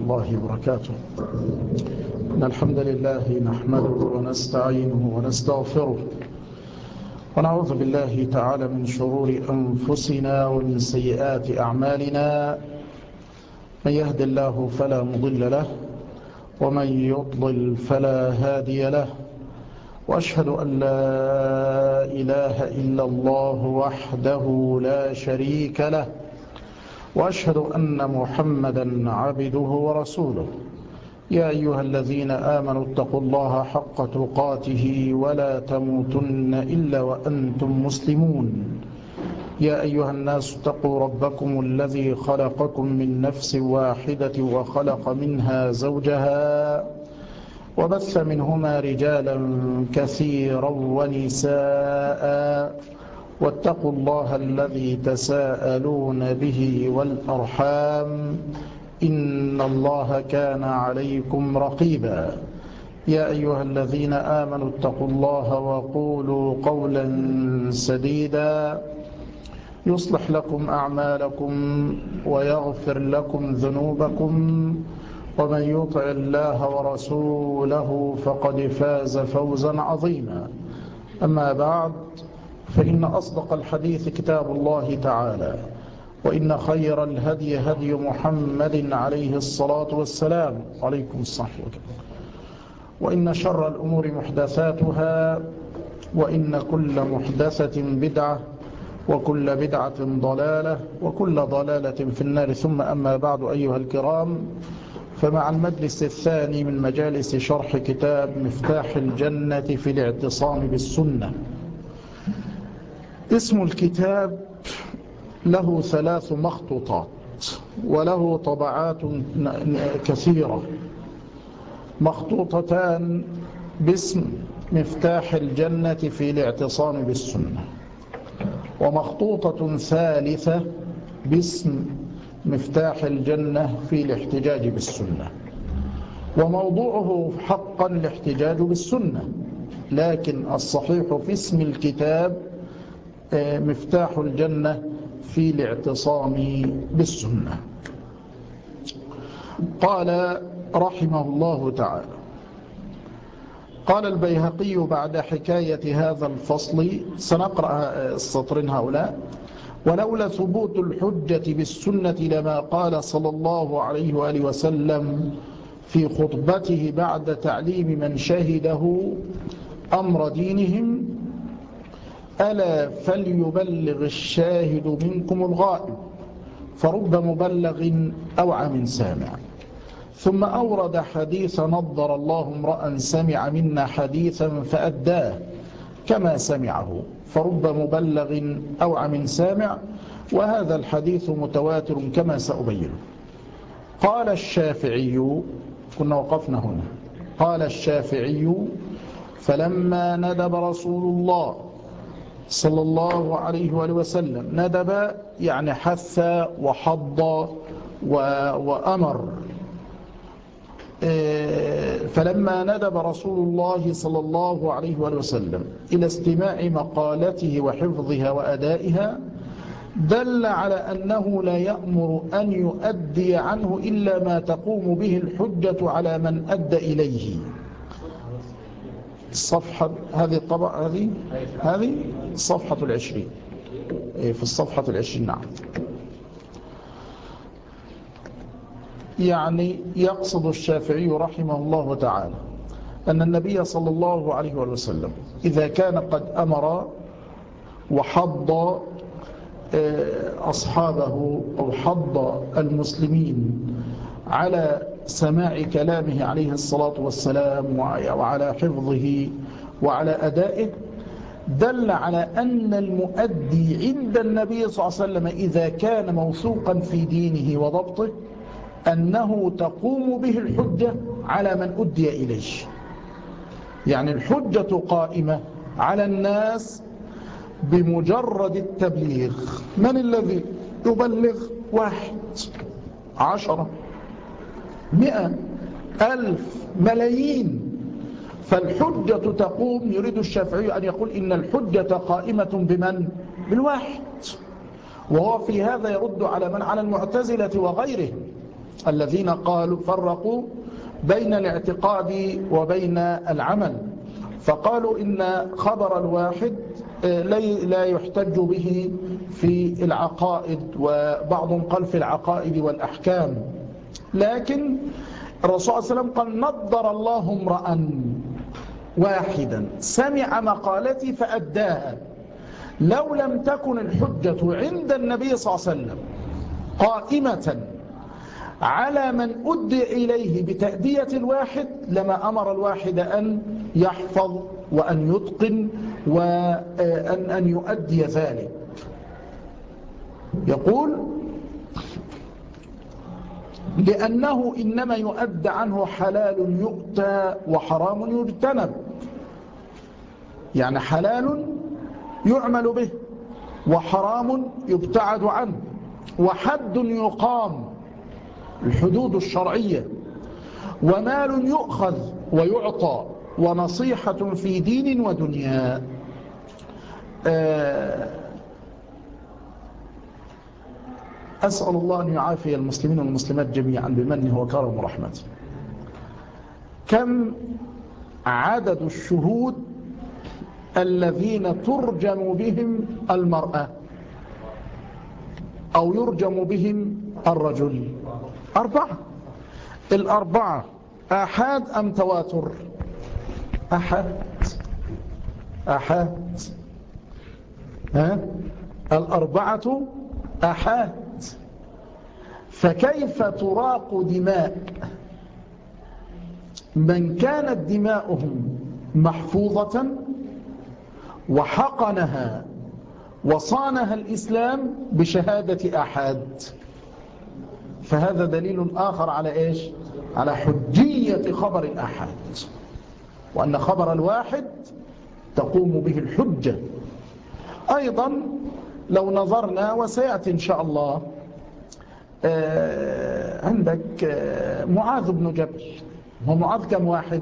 الله وبركاته. إن الحمد لله نحمده ونستعينه ونستغفره ونعوذ بالله تعالى من شرور أنفسنا ومن سيئات أعمالنا. من يهد الله فلا مضل له ومن يضلل فلا هادي له، وأشهد أن لا إله إلا الله وحده لا شريك له، وأشهد أن محمدا عبده ورسوله. يا أيها الذين آمنوا اتقوا الله حق تقاته ولا تموتن إلا وأنتم مسلمون. يا أيها الناس اتقوا ربكم الذي خلقكم من نفس واحدة وخلق منها زوجها وبث منهما رجالا كثيرا ونساء، واتقوا الله الذي تساءلون به والأرحام إن الله كان عليكم رقيبا. يا أيها الذين آمنوا اتقوا الله وقولوا قولا سديدا يصلح لكم أعمالكم ويغفر لكم ذنوبكم، ومن يطع الله ورسوله فقد فاز فوزا عظيما. أما بعد، فإن أصدق الحديث كتاب الله تعالى، وإن خير الهدي هدي محمد عليه الصلاة والسلام عليكم الصحة، وإن شر الأمور محدثاتها، وإن كل محدثة بدعة، وكل بدعة ضلالة، وكل ضلالة في النار. ثم أما بعد أيها الكرام، فمع المجلس الثاني من مجالس شرح كتاب مفتاح الجنة في الاعتصام بالسنة. اسم الكتاب له 3 مخطوطات وله طبعات كثيرة. مخطوطتان باسم مفتاح الجنة في الاعتصام بالسنة، ومخطوطة ثالثة باسم مفتاح الجنة في الاحتجاج بالسنة. وموضوعه حقا الاحتجاج بالسنة، لكن الصحيح في اسم الكتاب مفتاح الجنة في الاعتصام بالسنة. قال رحمه الله تعالى: قال البيهقي بعد حكاية هذا الفصل، سنقرأ السطرين هؤلاء: ولولا ثبوت الحجة بالسنة لما قال صلى الله عليه وآله وسلم في خطبته بعد تعليم من شهده أمر دينهم: ألا فليبلغ الشاهد منكم الغائب، فرب مبلغ أوعى من سامع. ثم أورد حديث نضر الله امرأ سمع منا حديثا فأداه كما سمعه، فرب مبلغ أوعى من سامع، وهذا الحديث متواتر كما سأبينه. قال الشافعي، كنا وقفنا هنا، قال الشافعي: فلما ندب رسول الله صلى الله عليه وآله وسلم، ندب يعني حث وحض وأمر، فلما ندب رسول الله صلى الله عليه وآله وسلم إلى استماع مقالته وحفظها وأدائها، دل على أنه لا يأمر أن يؤدي عنه إلا ما تقوم به الحجة على من أدى إليه. الصفحة هذه الطبعة، هذه الصفحة 20، في الصفحة 20. نعم، يعني يقصد الشافعي رحمه الله تعالى أن النبي صلى الله عليه وسلم إذا كان قد أمر وحض أصحابه أو حض المسلمين على سماع كلامه عليه الصلاة والسلام وعلى حفظه وعلى أدائه، دل على أن المؤدي عند النبي صلى الله عليه وسلم إذا كان موثوقا في دينه وضبطه أنه تقوم به الحجة على من أدي إليه. يعني الحجة قائمة على الناس بمجرد التبليغ. من الذي يبلغ؟ 1، 10، 100، 1000، ملايين. فالحجة تقوم، يريد الشافعي أن يقول إن الحجة قائمة بمن؟ بالواحد. وهو في هذا يرد على من؟ على المعتزلة وغيره، الذين قالوا فرقوا بين الاعتقاد وبين العمل، فقالوا إن خبر الواحد لا يحتج به في العقائد، وبعضهم قال في العقائد والأحكام. لكن الرسول صلى الله عليه وسلم قال نضر الله امرأ واحدا سمع مقالتي فأداها. لو لم تكن الحجة عند النبي صلى الله عليه وسلم قائمة على من أدي إليه بتأدية الواحد لما أمر الواحد أن يحفظ وأن يتقن وأن يؤدي ذلك. يقول لأنه إنما يؤدى عنه حلال يؤتى وحرام يجتنب، يعني حلال يعمل به وحرام يبتعد عنه، وحد يقام الحدود الشرعية، ومال يؤخذ ويعطى، ونصيحة في دين ودنيا. أسأل الله أن يعافي المسلمين والمسلمات جميعا بمنه وكرمه ورحمته. كم عدد الشهود الذين ترجم بهم المرأة أو يرجم بهم الرجل؟ 4. الأربعة آحاد أم تواتر؟ آحاد. الأربعة آحاد. فكيف تراق دماء من كانت دماؤهم محفوظة وحقنها وصانها الإسلام بشهادة آحاد؟ فهذا دليل آخر على إيش؟ على حجية خبر الآحاد، وأن خبر الواحد تقوم به الحجة. أيضا لو نظرنا وسيأتي إن شاء الله، عندك معاذ بن جبل. هو معاذ كم واحد؟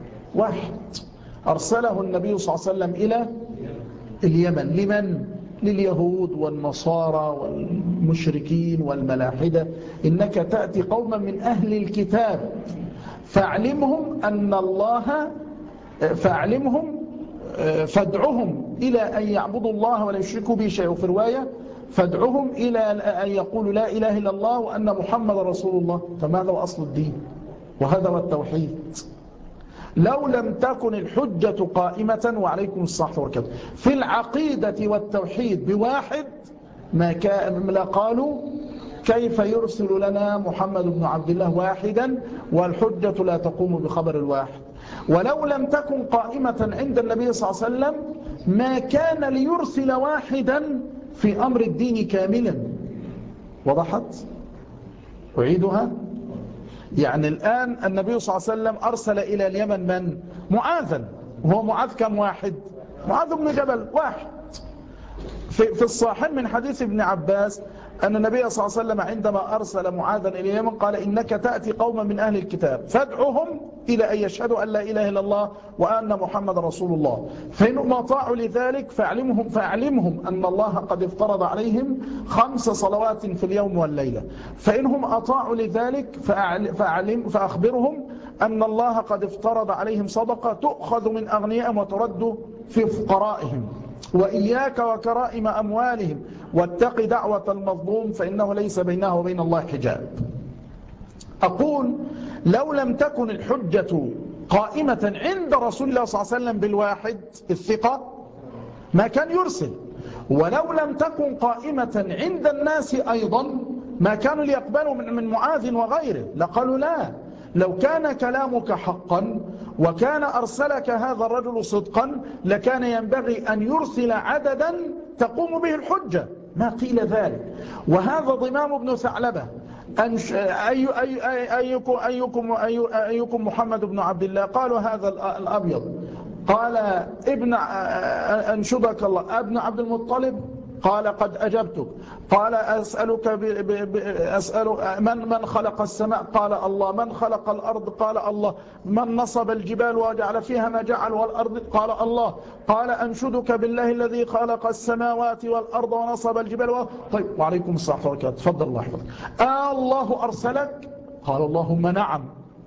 أرسله النبي صلى الله عليه وسلم إلى اليمن. لمن؟ لليهود والنصارى والمشركين والملاحدة. إنك تأتي قوما من أهل الكتاب فاعلمهم أن الله فادعهم إلى أن يعبدوا الله ولا يشركوا به شيئا. وفي رواية فادعهم إلى أن يقولوا لا إله إلا الله وأن محمد رسول الله. فماذا هو أصل الدين؟ وهذا هو التوحيد. لو لم تكن الحجة قائمة وعليكم الصحة والكذب في العقيدة والتوحيد بواحد ما لقالوا كيف يرسل لنا محمد بن عبد الله واحدا والحجة لا تقوم بخبر الواحد. ولو لم تكن قائمة عند النبي صلى الله عليه وسلم ما كان ليرسل واحدا في أمر الدين كاملا. وضحت؟ أعيدها. يعني الآن النبي صلى الله عليه وسلم أرسل إلى اليمن من؟ معاذا. وهو معاذ كم واحد؟ معاذ بن جبل واحد. في الصحيح من حديث ابن عباس أن النبي صلى الله عليه وسلم عندما أرسل معاذا إلى اليمن قال إنك تأتي قوما من أهل الكتاب فادعهم إلى أن يشهدوا أن لا إله إلا الله وأن محمد رسول الله، فإنهم أطاعوا لذلك فأعلمهم أن الله قد افترض عليهم 5 صلوات في اليوم والليلة. فإنهم أطاعوا لذلك فأخبرهم أن الله قد افترض عليهم صدقة تؤخذ من أغنيائهم وترد في فقرائهم، وإياك وكرائم أموالهم واتق دعوة المظلوم فإنه ليس بينه وبين الله حجاب. أقول لو لم تكن الحجة قائمة عند رسول الله صلى الله عليه وسلم بالواحد الثقة ما كان يرسل، ولو لم تكن قائمة عند الناس أيضا ما كانوا ليقبلوا من معاذ وغيره، لقالوا لا، لو كان كلامك حقا وكان أرسلك هذا الرجل صدقا لكان ينبغي أن يرسل عددا تقوم به الحجة. ما قيل ذلك. وهذا ضمام بن ثعلبة أيكم محمد بن عبد الله؟ قالوا هذا الأبيض. قال أنشدك الله ابن عبد المطلب؟ قال قد أجبتك. قال أسأل من خلق السماء؟ قال الله. من خلق الأرض؟ قال الله. من نصب الجبال وجعل فيها ما جعل والأرض؟ قال الله. قال أنشدك بالله الذي خلق السماوات والأرض ونصب الجبال طيب، وعليكم الصلاة والسلام. تفضل الله يحفظك. الله أرسلك؟ قال اللهم نعم.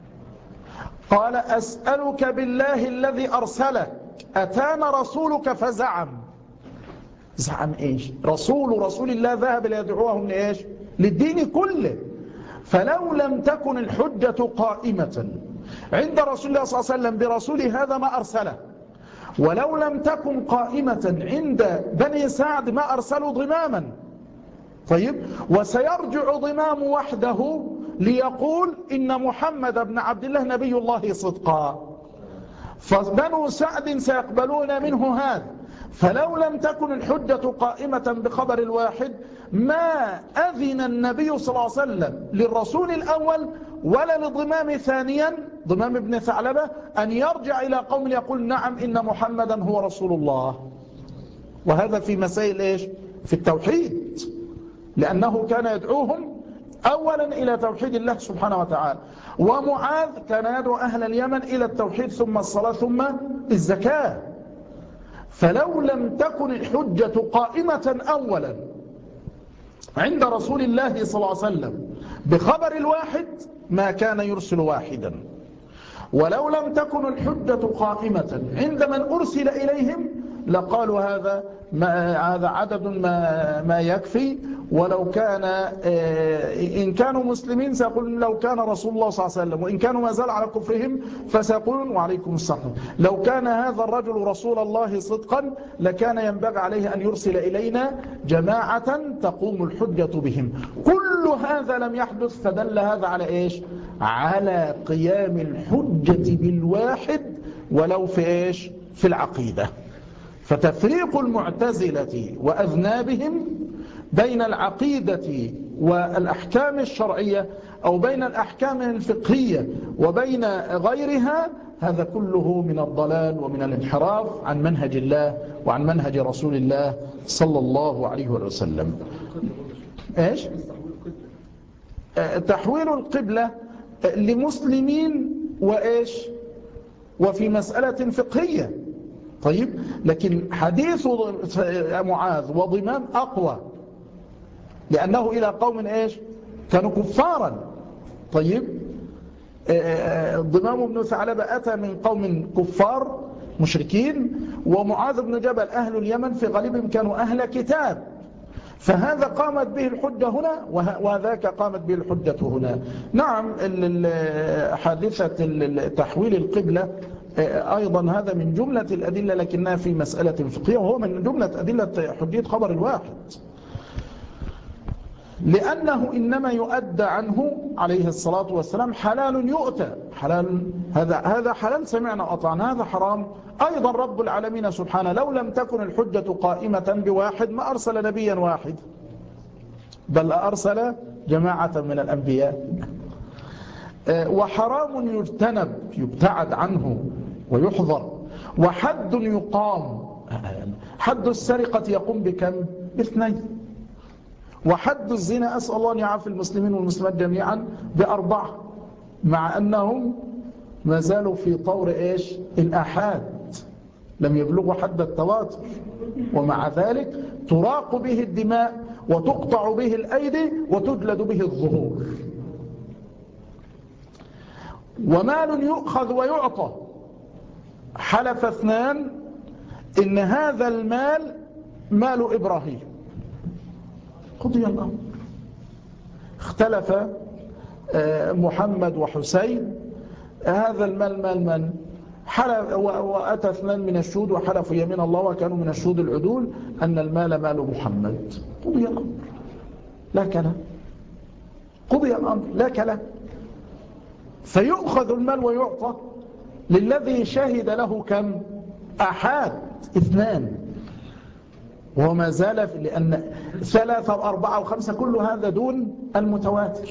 قال أسألك بالله الذي أرسلك أتانا رسولك فزعم. زعم إيش؟ رسول الله ذهب ليدعوهم لإيش؟ للدين كله. فلو لم تكن الحجة قائمة عند رسول الله صلى الله عليه وسلم برسول هذا ما أرسله، ولو لم تكن قائمة عند بني سعد ما أرسلوا ضماما. طيب، وسيرجع ضمام وحده ليقول إن محمد بن عبد الله نبي الله صدقا، فبنو سعد سيقبلون منه هذا. فلو لم تكن الحجة قائمة بخبر الواحد ما أذن النبي صلى الله عليه وسلم للرسول الأول ولا لضمام ثانيا ضمام ابن ثعلبة أن يرجع إلى قوم يقول نعم إن محمدا هو رسول الله. وهذا في مسائل إيش؟ في التوحيد، لأنه كان يدعوهم أولا إلى توحيد الله سبحانه وتعالى. ومعاذ كان يدعو أهل اليمن إلى التوحيد ثم الصلاة ثم الزكاة. فلو لم تكن الحجة قائمة أولا عند رسول الله صلى الله عليه وسلم بخبر الواحد ما كان يرسل واحدا، ولو لم تكن الحجة قائمة عند من أرسل إليهم لقالوا هذا عدد ما يكفي. ولو كان إن كانوا مسلمين سيقولون لو كان رسول الله صلى الله عليه وسلم، وإن كانوا ما زال على كفرهم فسيقولون وعليكم السلام لو كان هذا الرجل رسول الله صدقا لكان ينبغي عليه أن يرسل إلينا جماعة تقوم الحجة بهم. كل هذا لم يحدث، فدل هذا على إيش؟ على قيام الحجة بالواحد ولو في إيش؟ في العقيدة. فتفريق المعتزلة وأذنابهم بين العقيدة والأحكام الشرعية أو بين الأحكام الفقهية وبين غيرها هذا كله من الضلال ومن الانحراف عن منهج الله وعن منهج رسول الله صلى الله عليه وسلم. إيش؟ تحويل القبلة لمسلمين وإيش؟ وفي مسألة فقهية. طيب، لكن حديث معاذ وضمام أقوى لأنه إلى قوم إيش؟ كانوا كفارا. طيب، ضمام بن ثعلبة أتى من قوم كفار مشركين، ومعاذ بن جبل أهل اليمن في غالبهم كانوا أهل كتاب، فهذا قامت به الحجة هنا وذاك قامت به الحجة هنا. نعم، حادثة تحويل القبلة أيضا هذا من جملة الأدلة لكنها في مسألة فقهية، وهو من جملة أدلة حجية خبر الواحد، لأنه إنما يؤدى عنه عليه الصلاة والسلام حلال يؤتى حلال، هذا حلال سمعنا وأطعنا، هذا حرام أيضا. رب العالمين سبحانه لو لم تكن الحجة قائمة بواحد ما أرسل نبيا واحد، بل أرسل جماعة من الأنبياء. وحرام يجتنب يبتعد عنه ويحضر، وحد يقام. حد السرقة يقوم بكم؟ ب2. وحد الزنا أسأل الله أن يعافي المسلمين والمسلمات جميعا ب4، مع أنهم ما زالوا في طور إيش؟ الآحاد، لم يبلغوا حد التواتر، ومع ذلك تراق به الدماء وتقطع به الأيدي وتجلد به الظهور. ومال يؤخذ ويعطى، حلف 2 إن هذا المال مال إبراهيم، قضي الأمر. اختلف محمد وحسين هذا المال مال من؟ وأتى 2 من الشهود وحلفوا يمين الله وكانوا من الشهود العدول أن المال مال محمد. قضي الأمر لا كلام، قضي الأمر لا كلام. فيؤخذ المال ويعطى للذي شهد له كم؟ أحد 2، وما زال لأن 3 و4 و5 كل هذا دون المتواتر.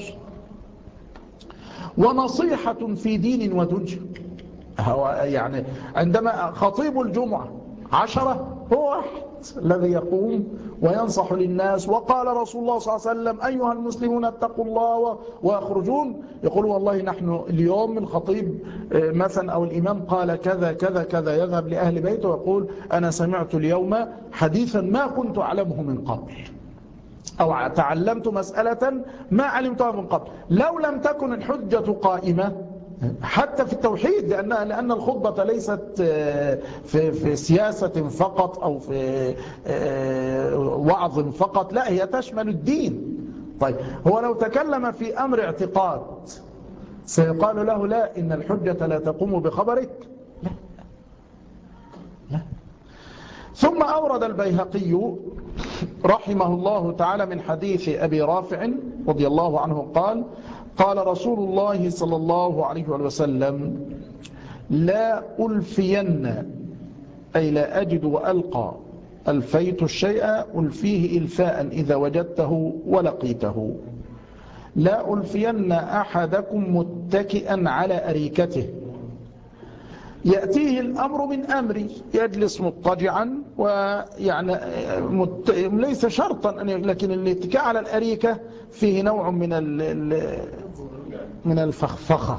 ونصيحة في دين ودنيا، يعني عندما خطيب الجمعة 10 هو واحد الذي يقوم وينصح للناس، وقال رسول الله صلى الله عليه وسلم أيها المسلمون اتقوا الله ويخرجون يقول والله نحن اليوم الخطيب مثلا أو الإمام قال كذا كذا كذا، يذهب لأهل بيته ويقول أنا سمعت اليوم حديثا ما كنت أعلمه من قبل، أو تعلمت مسألة ما علمتها من قبل، لو لم تكن الحجة قائمة حتى في التوحيد، لأن الخطبة ليست في سياسة فقط أو في وعظ فقط، لا هي تشمل الدين. طيب هو لو تكلم في أمر اعتقاد سيقال له لا، إن الحجة لا تقوم بخبرك؟ لا لا. ثم أورد البيهقي رحمه الله تعالى من حديث أبي رافع رضي الله عنه قال: قال رسول الله صلى الله عليه وسلم: لا ألفين، أي لا أجد وألقى، ألفيت الشيء ألفيه إلفاء إذا وجدته ولقيته. لا ألفين أحدكم متكئا على أريكته، يأتيه الأمر من أمري، يجلس مضطجعا، ويعني ليس شرطا، لكن الاتكاء على الأريكة فيه نوع من الفخفخة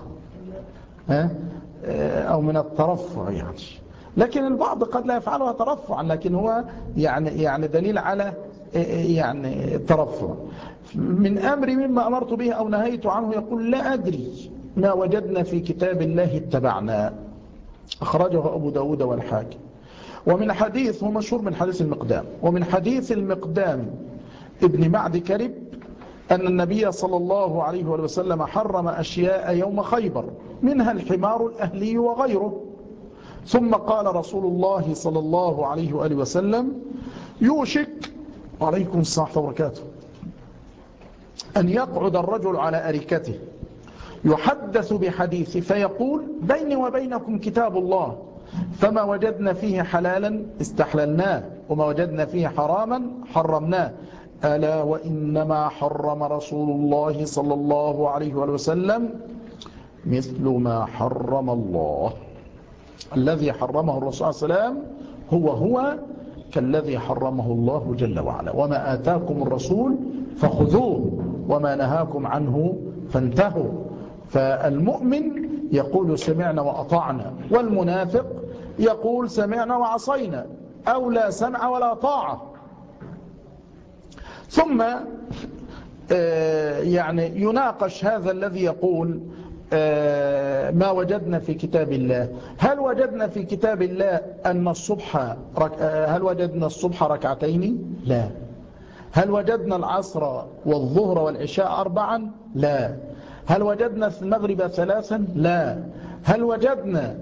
أو من الترفع يعني، لكن البعض قد لا يفعلها ترفعا، لكن هو يعني دليل على يعني الترفع. من أمري مما أمرت به أو نهيت عنه، يقول: لا أدري، ما وجدنا في كتاب الله اتبعنا. أخرجه أبو داود والحاكم. ومن حديث، هو مشهور من حديث المقدام، ومن حديث المقدام ابن معد كرب أن النبي صلى الله عليه وسلم حرم أشياء يوم خيبر، منها الحمار الأهلي وغيره. ثم قال رسول الله صلى الله عليه وآله وسلم: يوشك، عليكم السلام وبركاته، أن يقعد الرجل على أريكته يحدث بحديث فيقول: بيني وبينكم كتاب الله، فما وجدنا فيه حلالا استحللناه، وما وجدنا فيه حراما حرمناه، ألا وإنما حرم رسول الله صلى الله عليه وسلم مثل ما حرم الله. الذي حرمه الرسول صلى الله عليه وسلم هو كالذي حرمه الله جل وعلا. وما آتاكم الرسول فخذوه وما نهاكم عنه فانتهوا. فالمؤمن يقول سمعنا وأطعنا، والمنافق يقول سمعنا وعصينا، أو لا سمع ولا طاعة. ثم يعني يناقش هذا الذي يقول ما وجدنا في كتاب الله. هل وجدنا في كتاب الله أن هل وجدنا الصبح ركعتين؟ لا. هل وجدنا العصر والظهر والعشاء 4؟ لا. هل وجدنا المغرب 3؟ لا. هل وجدنا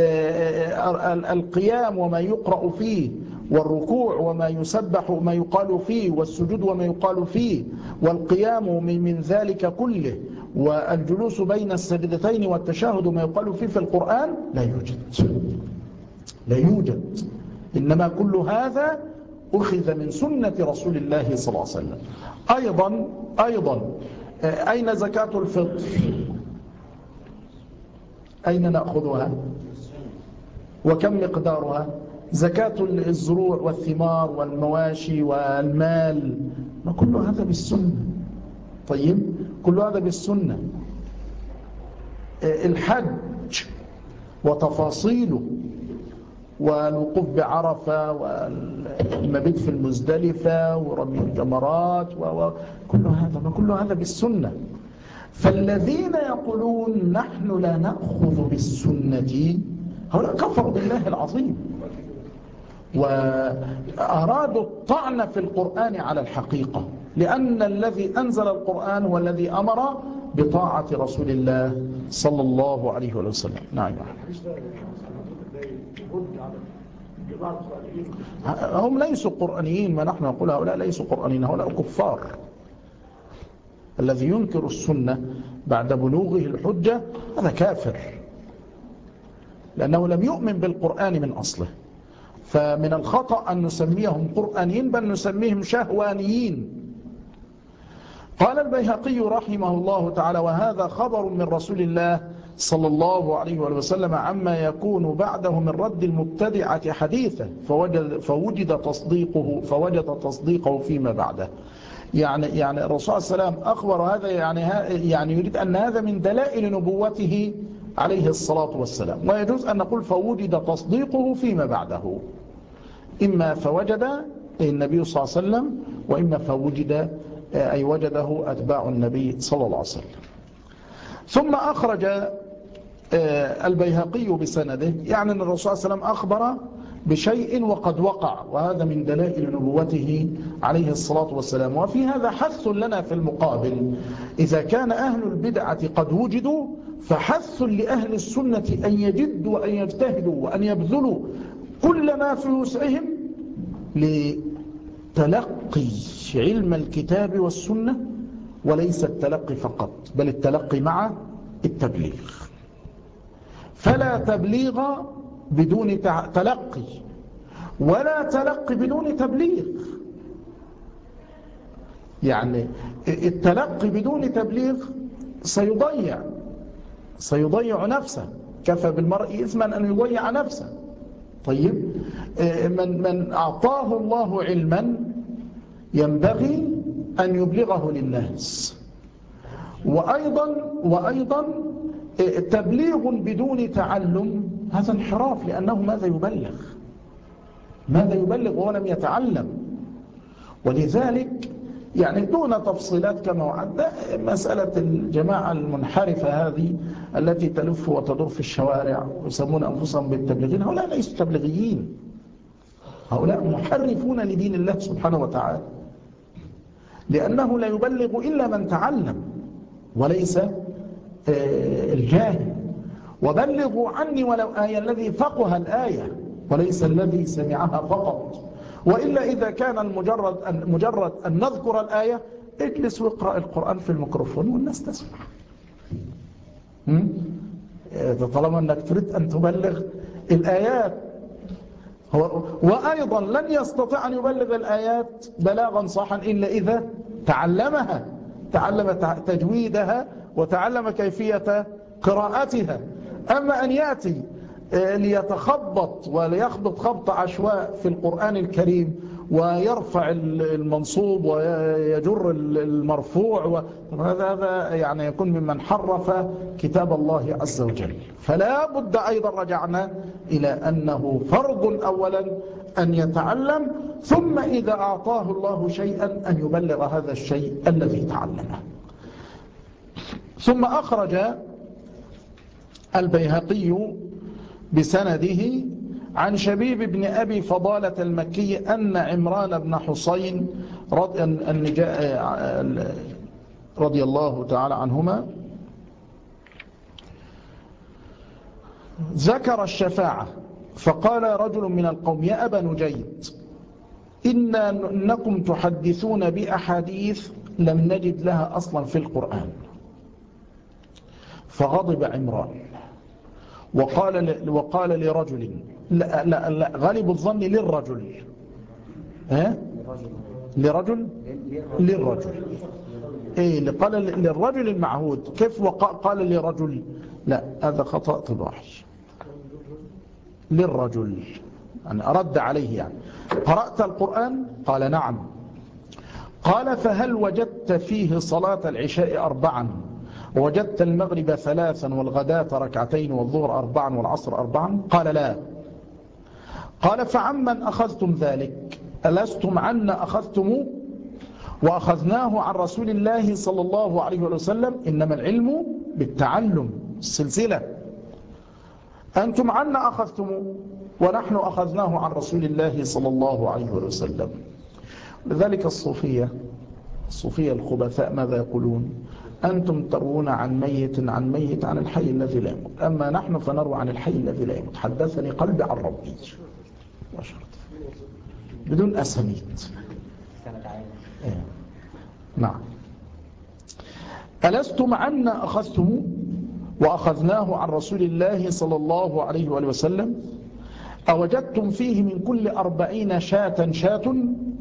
القيام وما يقرأ فيه، والركوع وما يسبح وما يقال فيه، والسجود وما يقال فيه، والقيام من ذلك كله، والجلوس بين السجدتين والتشهد وما يقال فيه في القرآن؟ لا يوجد، لا يوجد. إنما كل هذا أخذ من سنة رسول الله صلى الله عليه وسلم. أيضا أين زكاة الفطر؟ أين نأخذها؟ وكم مقدارها؟ زكاة الزروع والثمار والمواشي والمال، كل هذا بالسنة. طيب، كل هذا بالسنة. الحج وتفاصيله، والوقوف بعرفة، والمبيت في المزدلفة، ورمي الجمرات، كل هذا بالسنة. فالذين يقولون نحن لا نأخذ بالسنة هؤلاء كفروا بالله العظيم، وأرادوا الطعن في القرآن على الحقيقة، لأن الذي أنزل القرآن هو الذي أمر بطاعة رسول الله صلى الله عليه وسلم. نعم. هم ليسوا قرآنيين، ما نحن نقول هؤلاء ليسوا قرآنيين، هؤلاء كفار. الذي ينكر السنة بعد بلوغه الحجة هذا كافر، لأنه لم يؤمن بالقرآن من أصله. فمن الخطأ أن نسميهم قرآنيين، بل نسميهم شهوانيين. قال البيهقي رحمه الله تعالى: وهذا خبر من رسول الله صلى الله عليه وسلم عما يكون بعده من رد المبتدعة حديثا، فوجد تصديقه فيما بعده. يعني الرسول صلى الله عليه وسلم أخبر هذا، يعني يريد أن هذا من دلائل نبوته عليه الصلاة والسلام. ويجوز أن نقول فوجد تصديقه فيما بعده، إما فوجد النبي صلى الله عليه وسلم، وإما فوجد أي وجده أتباع النبي صلى الله عليه وسلم. ثم أخرج البيهقي بسنده يعني أن الرسول صلى الله عليه وسلم أخبر بشيء وقد وقع، وهذا من دلائل نبوته عليه الصلاة والسلام. وفي هذا حث لنا في المقابل، إذا كان أهل البدعة قد وجدوا فحث لأهل السنة أن يجدوا وأن يجتهدوا وأن يبذلوا كل ما في وسعهم لتلقي علم الكتاب والسنة، وليس التلقي فقط بل التلقي مع التبليغ. فلا تبليغ بدون تلقي، ولا تلقي بدون تبليغ. يعني التلقي بدون تبليغ سيضيع نفسه، كفى بالمرء إثما أن يضيع نفسه. طيب، من أعطاه الله علما ينبغي أن يبلغه للناس. وأيضا تبليغ بدون تعلم هذا انحراف، لأنه ماذا يبلغ وهو لم يتعلم؟ ولذلك يعني دون تفصيلات كما وعد، مسألة الجماعة المنحرفة هذه التي تلف وتدور في الشوارع ويسمون أنفسهم بالتبليغين، هؤلاء ليسوا تبليغيين، هؤلاء محرفون لدين الله سبحانه وتعالى، لأنه لا يبلغ إلا من تعلم وليس الجاهل. وبلغوا عني ولو آية، الذي فقه الآية وليس الذي سمعها فقط. وإلا إذا كان مجرد أن نذكر الآية، اجلس واقرأ القرآن في الميكروفون والناس تسمع. طالما أنك تريد أن تبلغ الآيات، وأيضا لن يستطيع أن يبلغ الآيات بلاغا صحا إلا إذا تعلمها، تعلم تجويدها وتعلم كيفية قراءتها. أما أن يأتي ليتخبط وليخبط خبط عشواء في القرآن الكريم ويرفع المنصوب ويجر المرفوع، هذا يعني يكون ممن حرف كتاب الله عز وجل. فلا بد أيضا رجعنا إلى أنه فرض أولا أن يتعلم، ثم إذا أعطاه الله شيئا أن يبلغ هذا الشيء الذي تعلمه. ثم أخرج البيهقي بسنده عن شبيب بن أبي فضالة المكي أن عمران بن حسين رضي الله تعالى عنهما ذكر الشفاعة، فقال رجل من القوم: يا أبا نجيد، إنكم تحدثون بأحاديث لم نجد لها أصلا في القرآن. فغضب عمران وقال لرجل، لا غالب الظن للرجل، لرجل إيه، قال للرجل المعهود، كيف قال لرجل؟ لا، هذا خطأ طباعي، للرجل يعني أرد عليه. يعني قرأت القرآن؟ قال نعم. قال فهل وجدت فيه صلاة العشاء 4، ووجدت المغرب 3، والغداة 2، والظهر 4، والعصر 4؟ قال لا. قال فعمن أخذتم ذلك؟ ألستم عنا أخذتم وأخذناه عن رسول الله صلى الله عليه وسلم؟ إنما العلم بالتعلم، السلسلة. أنتم عنا أخذتم ونحن أخذناه عن رسول الله صلى الله عليه وسلم. لذلك الصوفية الخبثاء ماذا يقولون؟ أنتم تروون عن ميت عن الحي الذي لا يموت، أما نحن فنروى عن الحي الذي لا يموت. حدثني قلبي عن ربي، بدون أسانيد. نعم. ألستم عنا أخذتم وأخذناه عن رسول الله صلى الله عليه وآله وسلم؟ أوجدتم فيه من كل 40 شاة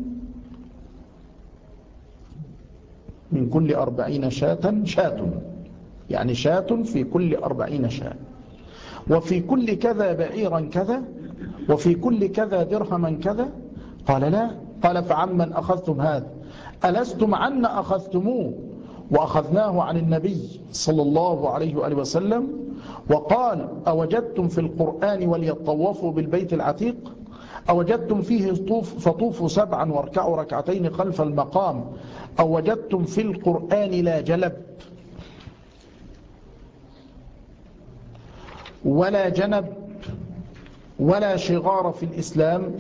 من كل 40 شاة، يعني شاة في كل 40 شاة، وفي كل كذا بعيرا كذا، وفي كل كذا درهما كذا؟ قال لا. قال فعمن أخذتم هذا؟ ألستم عنا أخذتموه وأخذناه عن النبي صلى الله عليه وآله وسلم؟ وقال أوجدتم في القرآن وليطوفوا بالبيت العتيق؟ أوجدتم فيه فطوفوا 7 واركعوا ركعتين خلف المقام، أو وجدتم في القرآن لا جلب ولا جنب ولا شغار في الإسلام.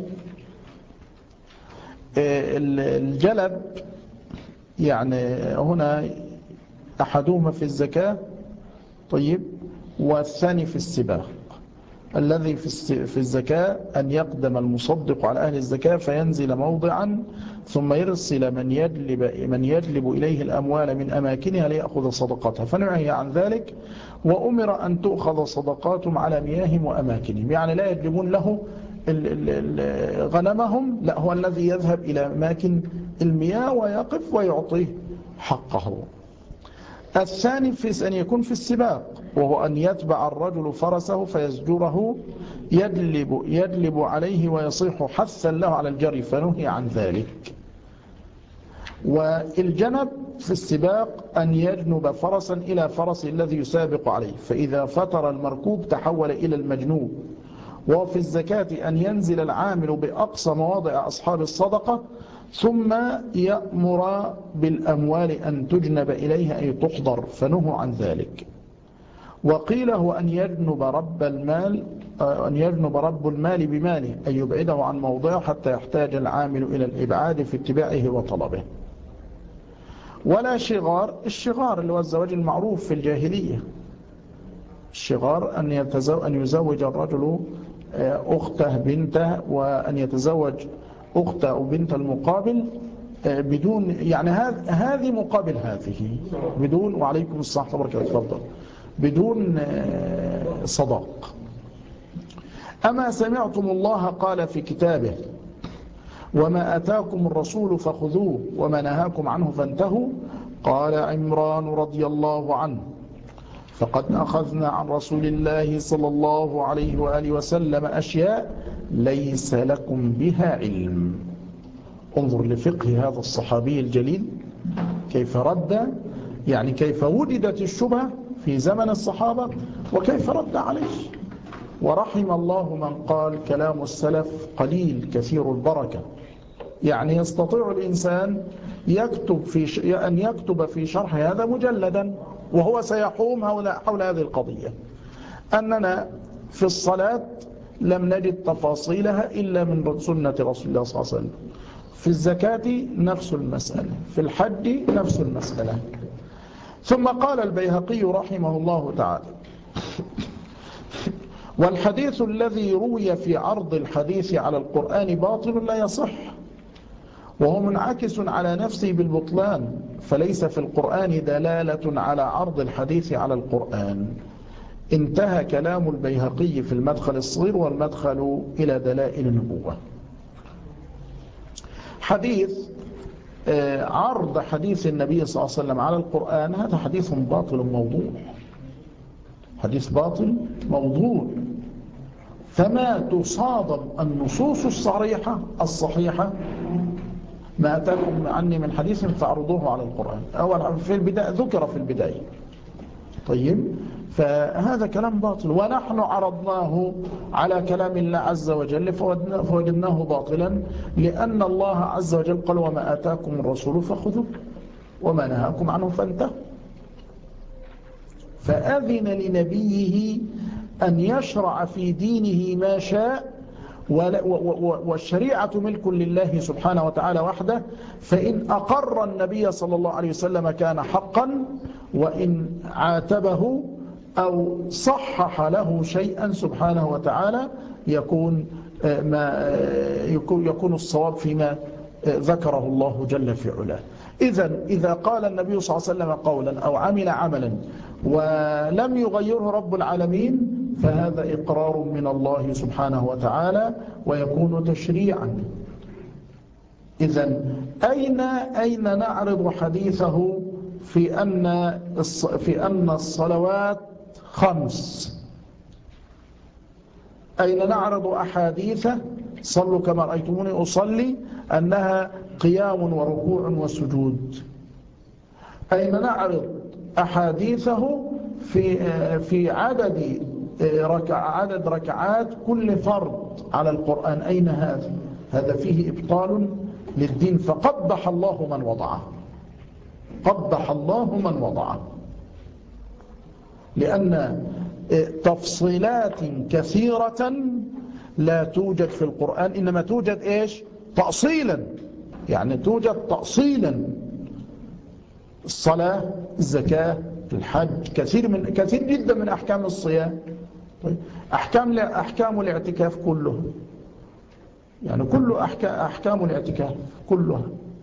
الجلب يعني هنا أحدهما في الزكاة، طيب، والثاني في السباق. الذي في الزكاة أن يقدم المصدق على أهل الزكاة فينزل موضعا ثم يرسل من يجلب إليه الأموال من أماكنها ليأخذ صدقاتها، فنعي عن ذلك وأمر أن تؤخذ صدقاتهم على مياههم وأماكنهم، يعني لا يجلبون له غنمهم، لا، هو الذي يذهب إلى أماكن المياه ويقف ويعطيه حقه. الثاني في أن يكون في السباق، وهو أن يتبع الرجل فرسه فيزجره يجلب عليه ويصيح حثا له على الجري، فنهي عن ذلك. والجنب في السباق أن يجنب فرسا إلى فرس الذي يسابق عليه، فإذا فتر المركوب تحول إلى المجنوب. وفي الزكاة أن ينزل العامل بأقصى مواضع أصحاب الصدقة ثم يأمر بالأموال أن تجنب إليها أي تحضر، فنهوا عن ذلك. وقيل هو أن يجنب رب المال بماله، أن يبعده عن موضعه حتى يحتاج العامل إلى الإبعاد في اتباعه وطلبه. ولا شغار، الشغار اللي هو الزواج المعروف في الجاهلية، الشغار أن يزوج الرجل أخته بنته، وأن يتزوج أخته أو بنت المقابل بدون، يعني هذه مقابل هذه بدون، وعليكم السلام وبركاته، تفضل، بدون صداق. أما سمعتم الله قال في كتابه وما أتاكم الرسول فخذوه وما نهاكم عنه فانتهوا، قال عمران رضي الله عنه فقد أخذنا عن رسول الله صلى الله عليه وآله وسلم أشياء ليس لكم بها علم. انظر لفقه هذا الصحابي الجليل كيف رد، يعني كيف وجدت الشبهة في زمن الصحابة وكيف رد عليه. ورحم الله من قال كلام السلف قليل كثير البركة، يعني يستطيع الإنسان أن يكتب في شرح هذا مجلدا، وهو سيحوم حول هذه القضية، أننا في الصلاة لم نجد تفاصيلها إلا من سنة رسول الله صلى الله عليه وسلم، في الزكاة نفس المسألة، في الحج نفس المسألة. ثم قال البيهقي رحمه الله تعالى والحديث الذي روي في عرض الحديث على القرآن باطل لا يصح، وهو منعكس على نفسه بالبطلان، فليس في القرآن دلالة على عرض الحديث على القرآن. انتهى كلام البيهقي في المدخل الصغير والمدخل إلى دلائل النبوة. حديث عرض حديث النبي صلى الله عليه وسلم على القرآن هذا حديث باطل موضوع، حديث باطل موضوع، فما تصادم النصوص الصريحة الصحيحة ما أتاكم عني من حديث فاعرضوه على القرآن. أول في البداية ذكر في البداية، طيب، فهذا كلام باطل، ونحن عرضناه على كلام الله عز وجل فوجدناه باطلا، لأن الله عز وجل قال وما آتاكم الرسول فخذوه وما نهاكم عنه فانتهوا، فأذن لنبيه أن يشرع في دينه ما شاء، والشريعة ملك لله سبحانه وتعالى وحده، فإن أقر النبي صلى الله عليه وسلم كان حقا، وإن عاتبه أو صحح له شيئا سبحانه وتعالى يكون الصواب فيما ذكره الله جل في علاه. إذا قال النبي صلى الله عليه وسلم قولا أو عمل عملا ولم يغيره رب العالمين فهذا إقرار من الله سبحانه وتعالى ويكون تشريعا. أين نعرض حديثه في أن الصلوات 5؟ أين نعرض أحاديثه صلوا كما رأيتموني أصلي أنها قيام وركوع وسجود؟ أين نعرض أحاديثه في عدد عدد ركعات كل فرض على القرآن، أين هذا؟ هذا فيه إبطال للدين، فقبح الله من وضعه، قبح الله من وضعه، لأن تفصيلات كثيرة لا توجد في القرآن، إنما توجد إيش؟ تأصيلا، يعني توجد تأصيلا، الصلاة، الزكاة، الحج، كثير جدا من أحكام الصيام. طيب أحكام الاعتكاف كلها، يعني كل أحكام الاعتكاف كلها.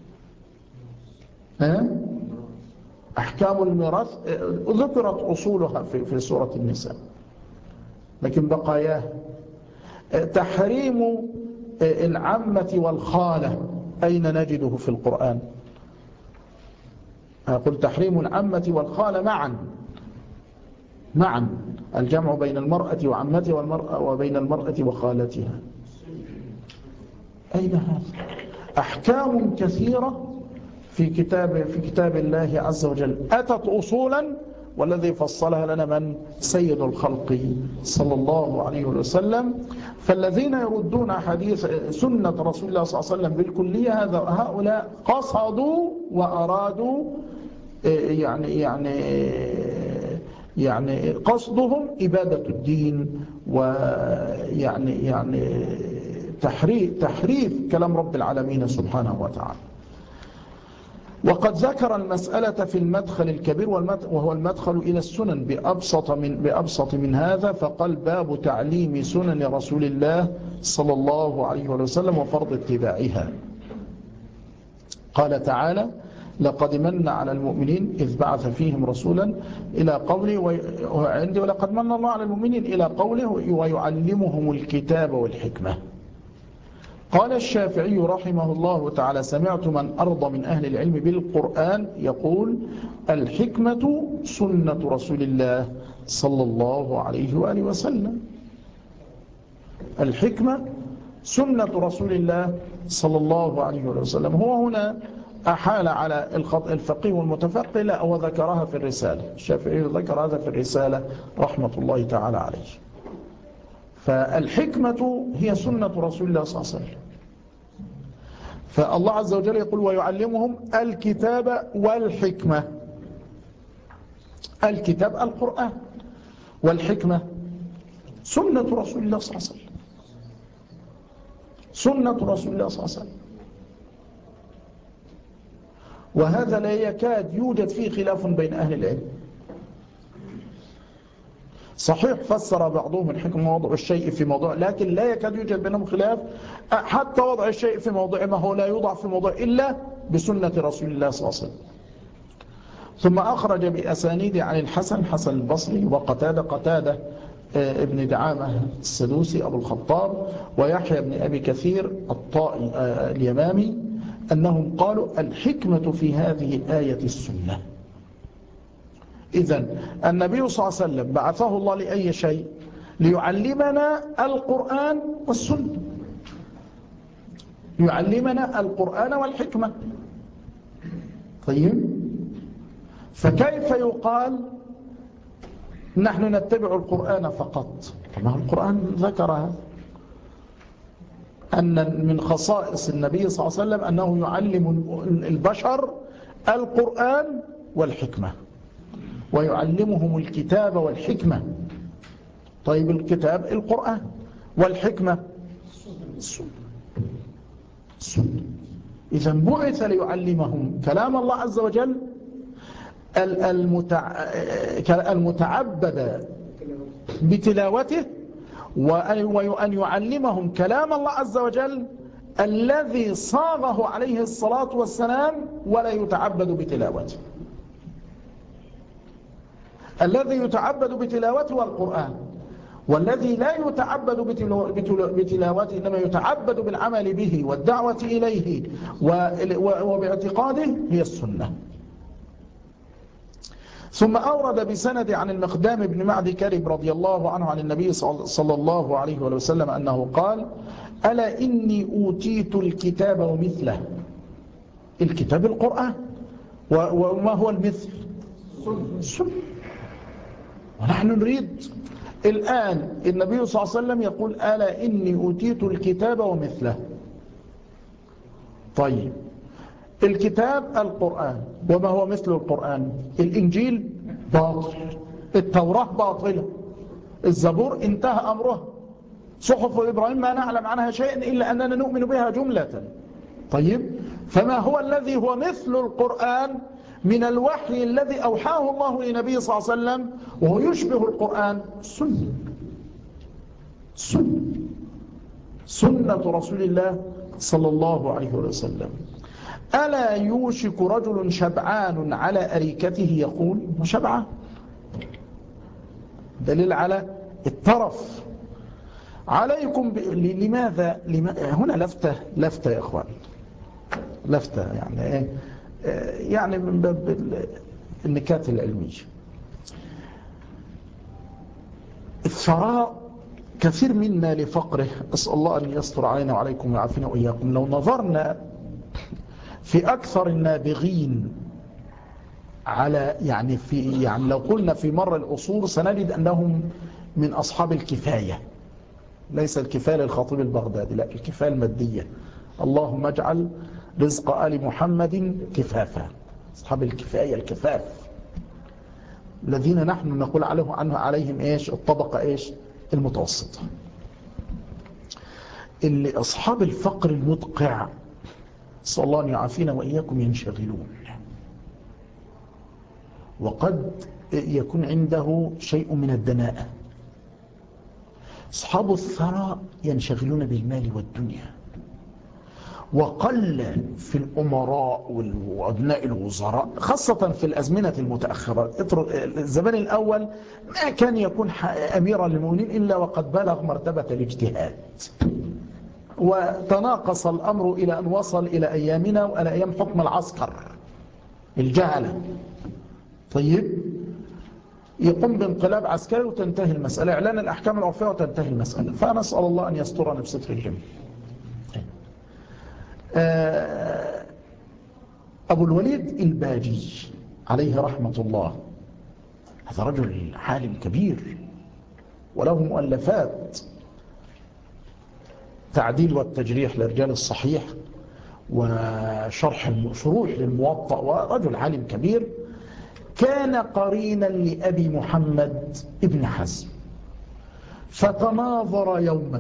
أحكام الميراث ذكرت أصولها في سورة النساء، لكن بقاياه تحريم العمة والخالة أين نجده في القرآن؟ أقول تحريم العمة والخالة معا، الجمع بين المرأة وعمتها والمرأة وبين المرأة وخالتها، أين هذا؟ أحكام كثيرة في كتاب الله عز وجل أتت أصولا، والذي فصلها لنا من؟ سيد الخلق صلى الله عليه وسلم. فالذين يردون حديث سنة رسول الله صلى الله عليه وسلم بالكلية هؤلاء قصدوا وأرادوا يعني قصدهم إبادة الدين، ويعني تحريف كلام رب العالمين سبحانه وتعالى. وقد ذكر المسألة في المدخل الكبير، وهو المدخل إلى السنن بأبسط من هذا، فقال باب تعليم سنن رسول الله صلى الله عليه وسلم وفرض اتباعها. قال تعالى لقد من على المؤمنين إذ بعث فيهم رسولا إلى قوله ولقد من الله على المؤمنين إلى قوله ويعلمهم الكتاب والحكمة. قال الشافعي رحمه الله تعالى سمعت من أرضى من أهل العلم بالقرآن يقول الحكمة سنة رسول الله صلى الله عليه وآله وسلم. الحكمة سنة رسول الله صلى الله عليه وسلم. هو هنا أحال على الفقيه والمتفقه، لا هو ذكرها في الرسالة، الشافعي ذكر هذا في الرسالة رحمة الله تعالى عليه. فالحكمة هي سنة رسول الله صلى الله عليه وسلم. فالله عز وجل يقول ويعلمهم الكتاب والحكمة. الكتاب القرآن، والحكمة سنة رسول الله صلى الله عليه وسلم، سنة رسول الله صلى الله عليه وسلم. وهذا لا يكاد يوجد فيه خلاف بين أهل العلم. صحيح فسر بعضهم الحكمة وضع الشيء في موضوع، لكن لا يكاد يوجد بينهم خلاف، حتى وضع الشيء في موضوع ما هو لا يوضع في موضوع إلا بسنة رسول الله صلى الله عليه وسلم. ثم أخرج بأسانيد عن الحسن حسن البصري وقتادة ابن دعامة السدوسي أبو الخطاب ويحيى بن أبي كثير الطائي اليمامي أنهم قالوا الحكمة في هذه الآية السنة. إذن النبي صلى الله عليه وسلم بعثه الله لأي شيء؟ ليعلمنا القرآن والسنة، يعلمنا القرآن والحكمة. طيب، فكيف يقال نحن نتبع القرآن فقط؟ طبعا القرآن ذكرها أن من خصائص النبي صلى الله عليه وسلم أنه يعلم البشر القرآن والحكمة، ويعلمهم الكتاب والحكمة. طيب الكتاب القرآن، والحكمة السنة. إذن بعث ليعلمهم كلام الله عز وجل المتعبد بتلاوته، وأن يعلمهم كلام الله عز وجل الذي صاغه عليه الصلاة والسلام ولا يتعبد بتلاوته. الذي يتعبد بتلاوته القرآن، والذي لا يتعبد بتلاوته إنما يتعبد بالعمل به والدعوة إليه وباعتقاده هي السنة. ثم أورد بسند عن المقدام بن معدي كرب رضي الله عنه عن النبي صلى الله عليه وسلم أنه قال ألا إني أوتيت الكتاب ومثله. الكتاب القرآن، وما هو المثل؟ السنة. ونحن نريد الآن النبي صلى الله عليه وسلم يقول ألا إني أوتيت الكتاب ومثله. طيب الكتاب القرآن، وما هو مثل القرآن؟ الإنجيل باطل، التوراة باطلة، الزبور انتهى أمره، صحف إبراهيم ما نعلم عنها شيئا إلا أننا نؤمن بها جملة. طيب فما هو الذي هو مثل القرآن من الوحي الذي أوحاه الله لنبيه صلى الله عليه وسلم وهو يشبه القرآن؟ سنة رسول الله صلى الله عليه وسلم. ألا يوشك رجل شبعان على أريكته يقول شبعان، دليل على الترف. عليكم لماذا هنا لفتة يا أخوان، لفتة يعني إيه؟ يعني من باب النكات العلمية. الثراء كثير منا لفقره، أسأل الله أن يستر علينا وعليكم ويعافينا وإياكم. لو نظرنا في أكثر النابغين على يعني لو قلنا في مر العصور سنجد أنهم من أصحاب الكفاية، ليس الكفاية للخطيب البغدادي، لا، الكفاية المادية. اللهم اجعل رزق آل محمد كفافا. أصحاب الكفاية الكفاف الذين نحن نقول عليهم إيش؟ الطبقة إيش؟ المتوسطة. اللي أصحاب الفقر المدقع صلى الله أن يعافينا وإياكم ينشغلون، وقد يكون عنده شيء من الدناءة. أصحاب الثراء ينشغلون بالمال والدنيا، وقل في الأمراء وأبناء الوزراء خاصة في الأزمنة المتأخرة. الزمان الأول ما كان يكون أميرا للمؤمنين إلا وقد بلغ مرتبة الاجتهاد، وتناقص الأمر إلى أن وصل إلى أيامنا وإلى أيام حكم العسكر الجهلة. طيب يقوم بانقلاب عسكري وتنتهي المسألة، إعلان الأحكام العرفية وتنتهي المسألة. فنسأل الله أن يسترنا بستر الجميع. أبو الوليد الباجي عليه رحمة الله، هذا رجل عالم كبير وله مؤلفات، تعديل والتجريح لرجال الصحيح وشروح للموطأ، ورجل عالم كبير. كان قرينا لأبي محمد ابن حزم، فتناظر يوما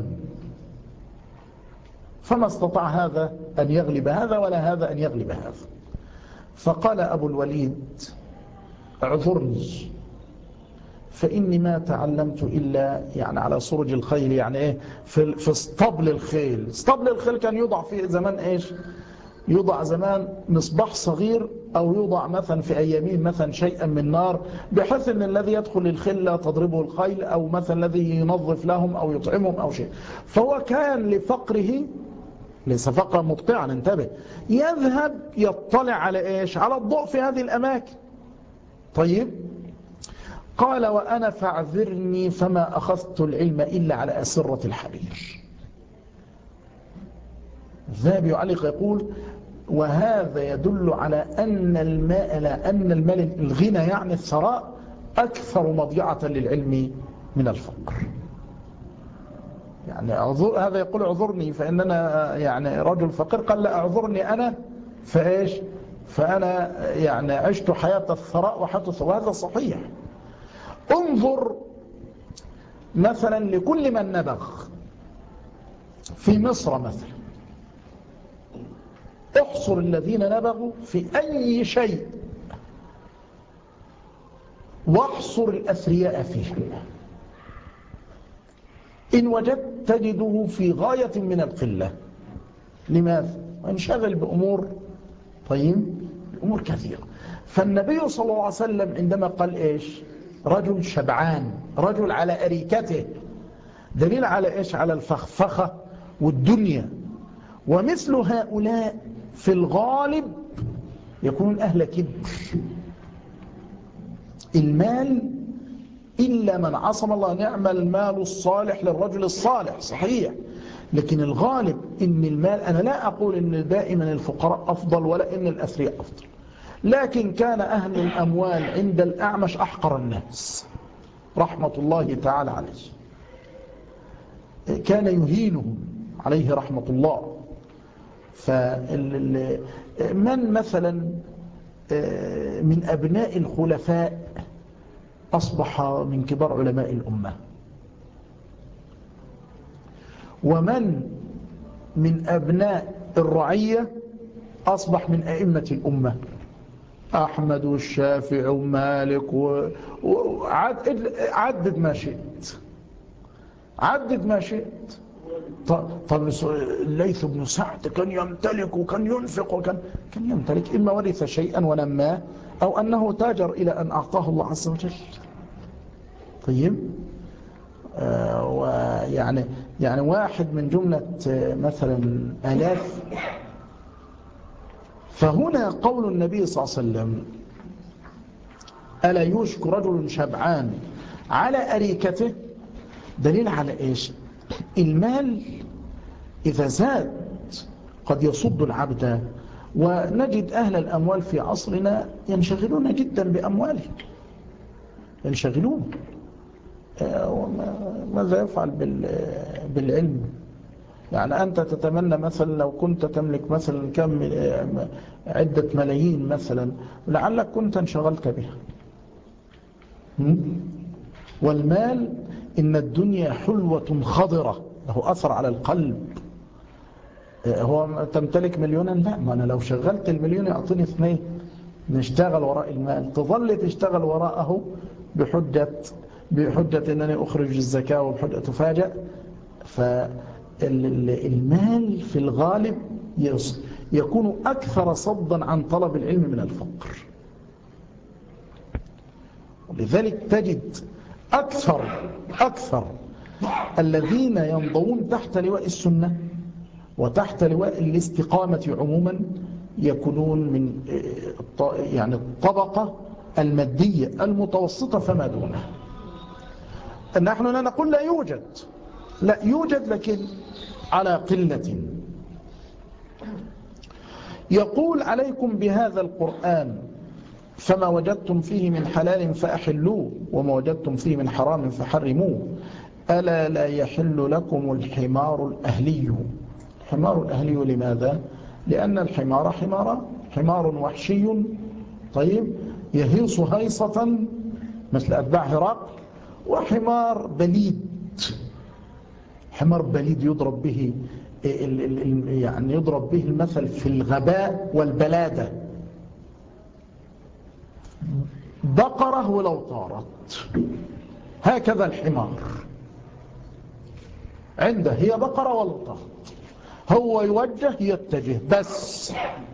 فما استطاع هذا أن يغلب هذا ولا هذا أن يغلب هذا. فقال أبو الوليد اعذرني فإني ما تعلمت إلا يعني على سرج الخيل، يعني إيه؟ في اسطبل الخيل. اسطبل الخيل كان يوضع في زمان إيش؟ يوضع زمان مصباح صغير، أو يوضع مثلا في أيامين مثلا شيئا من نار، بحيث أن الذي يدخل الخيل لا تضربه الخيل، أو مثلا الذي ينظف لهم أو يطعمهم أو شيء. فهو كان لفقره، ليس فقرا مقطعا، انتبه، يذهب يطلع على إيش؟ على الضوء في هذه الأماكن. طيب قال وأنا فاعذرني فما أخذت العلم إلا على أسرة الحرير. الذهبي يعلق يقول وهذا يدل على أن المال الغنى يعني الثراء أكثر مضيعة للعلم من الفقر. يعني هذا يقول اعذرني فإننا يعني رجل فقير، قال لا اعذرني أنا فإيش؟ فأنا يعني عشت حياة الثراء وحدث، وهذا صحيح. انظر مثلا لكل من نبغ في مصر مثلا، احصر الذين نبغوا في أي شيء واحصر الأثرياء فيه، إن وجدت تجده في غاية من القلة. لماذا؟ انشغل بأمور، طيب أمور كثيرة. فالنبي صلى الله عليه وسلم عندما قال إيش؟ رجل شبعان، رجل على أريكته، دليل على إيش؟ على الفخفخة والدنيا. ومثل هؤلاء في الغالب يكون أهل كبر. المال إلا من عصم الله، نعم المال الصالح للرجل الصالح، صحيح، لكن الغالب إن المال، أنا لا أقول إن دائما الفقراء أفضل ولا إن الأثرياء أفضل، لكن كان أهل الأموال عند الأعمش أحقر الناس، رحمة الله تعالى عليه، كان يهينهم عليه رحمة الله. من مثلا من أبناء الخلفاء أصبح من كبار علماء الأمة، ومن من أبناء الرعية أصبح من أئمة الأمة، أحمد والشافعي ومالك عدد ما شئت، عدد ما شئت. طب الليث بن سعد كان يمتلك وكان ينفق وكان يمتلك، إما ورث شيئا ونماه أو أنه تاجر إلى أن أعطاه الله عز وجل. طيب يعني واحد من جملة مثلا آلاف. فهنا قول النبي صلى الله عليه وسلم ألا يوشك رجل شبعان على أريكته، دليل على إيش؟ المال إذا زاد قد يصد العبد، ونجد أهل الأموال في عصرنا ينشغلون جدا بأموالهم، ينشغلون. ماذا يفعل بالعلم؟ يعني أنت تتمنى مثلا لو كنت تملك مثلا كم عدة ملايين مثلا، لعلك كنت انشغلت بها. والمال إن الدنيا حلوة خضرة، له أثر على القلب. هو تمتلك مليونا؟ لا، ما أنا لو شغلت المليون يعطيني 2. نشتغل وراء المال، تظل تشتغل وراءه بحجة أنني أخرج الزكاة، وبحجة تفاجأ. فالمال في الغالب يكون أكثر صدا عن طلب العلم من الفقر. ولذلك تجد أكثر الذين ينضوون تحت لواء السنة وتحت لواء الاستقامة عموما يكونون من يعني الطبقة المادية المتوسطة فما دونها. نحن لا نقول لا يوجد، لكن على قلة. يقول عليكم بهذا القرآن فما وجدتم فيه من حلال فأحلوه وما وجدتم فيه من حرام فحرموه ألا لا يحل لكم الحمار الأهلي. الحمار الأهلي لماذا؟ لأن الحمار حمار وحشي، طيب، يهيص هيصة مثل أتباع هرقل، وحمار بليد، حمار بليد يضرب به المثل في الغباء والبلادة. بقرة ولو طارت، هكذا الحمار عنده، هي بقرة ولو طارت، هو يوجه يتجه، بس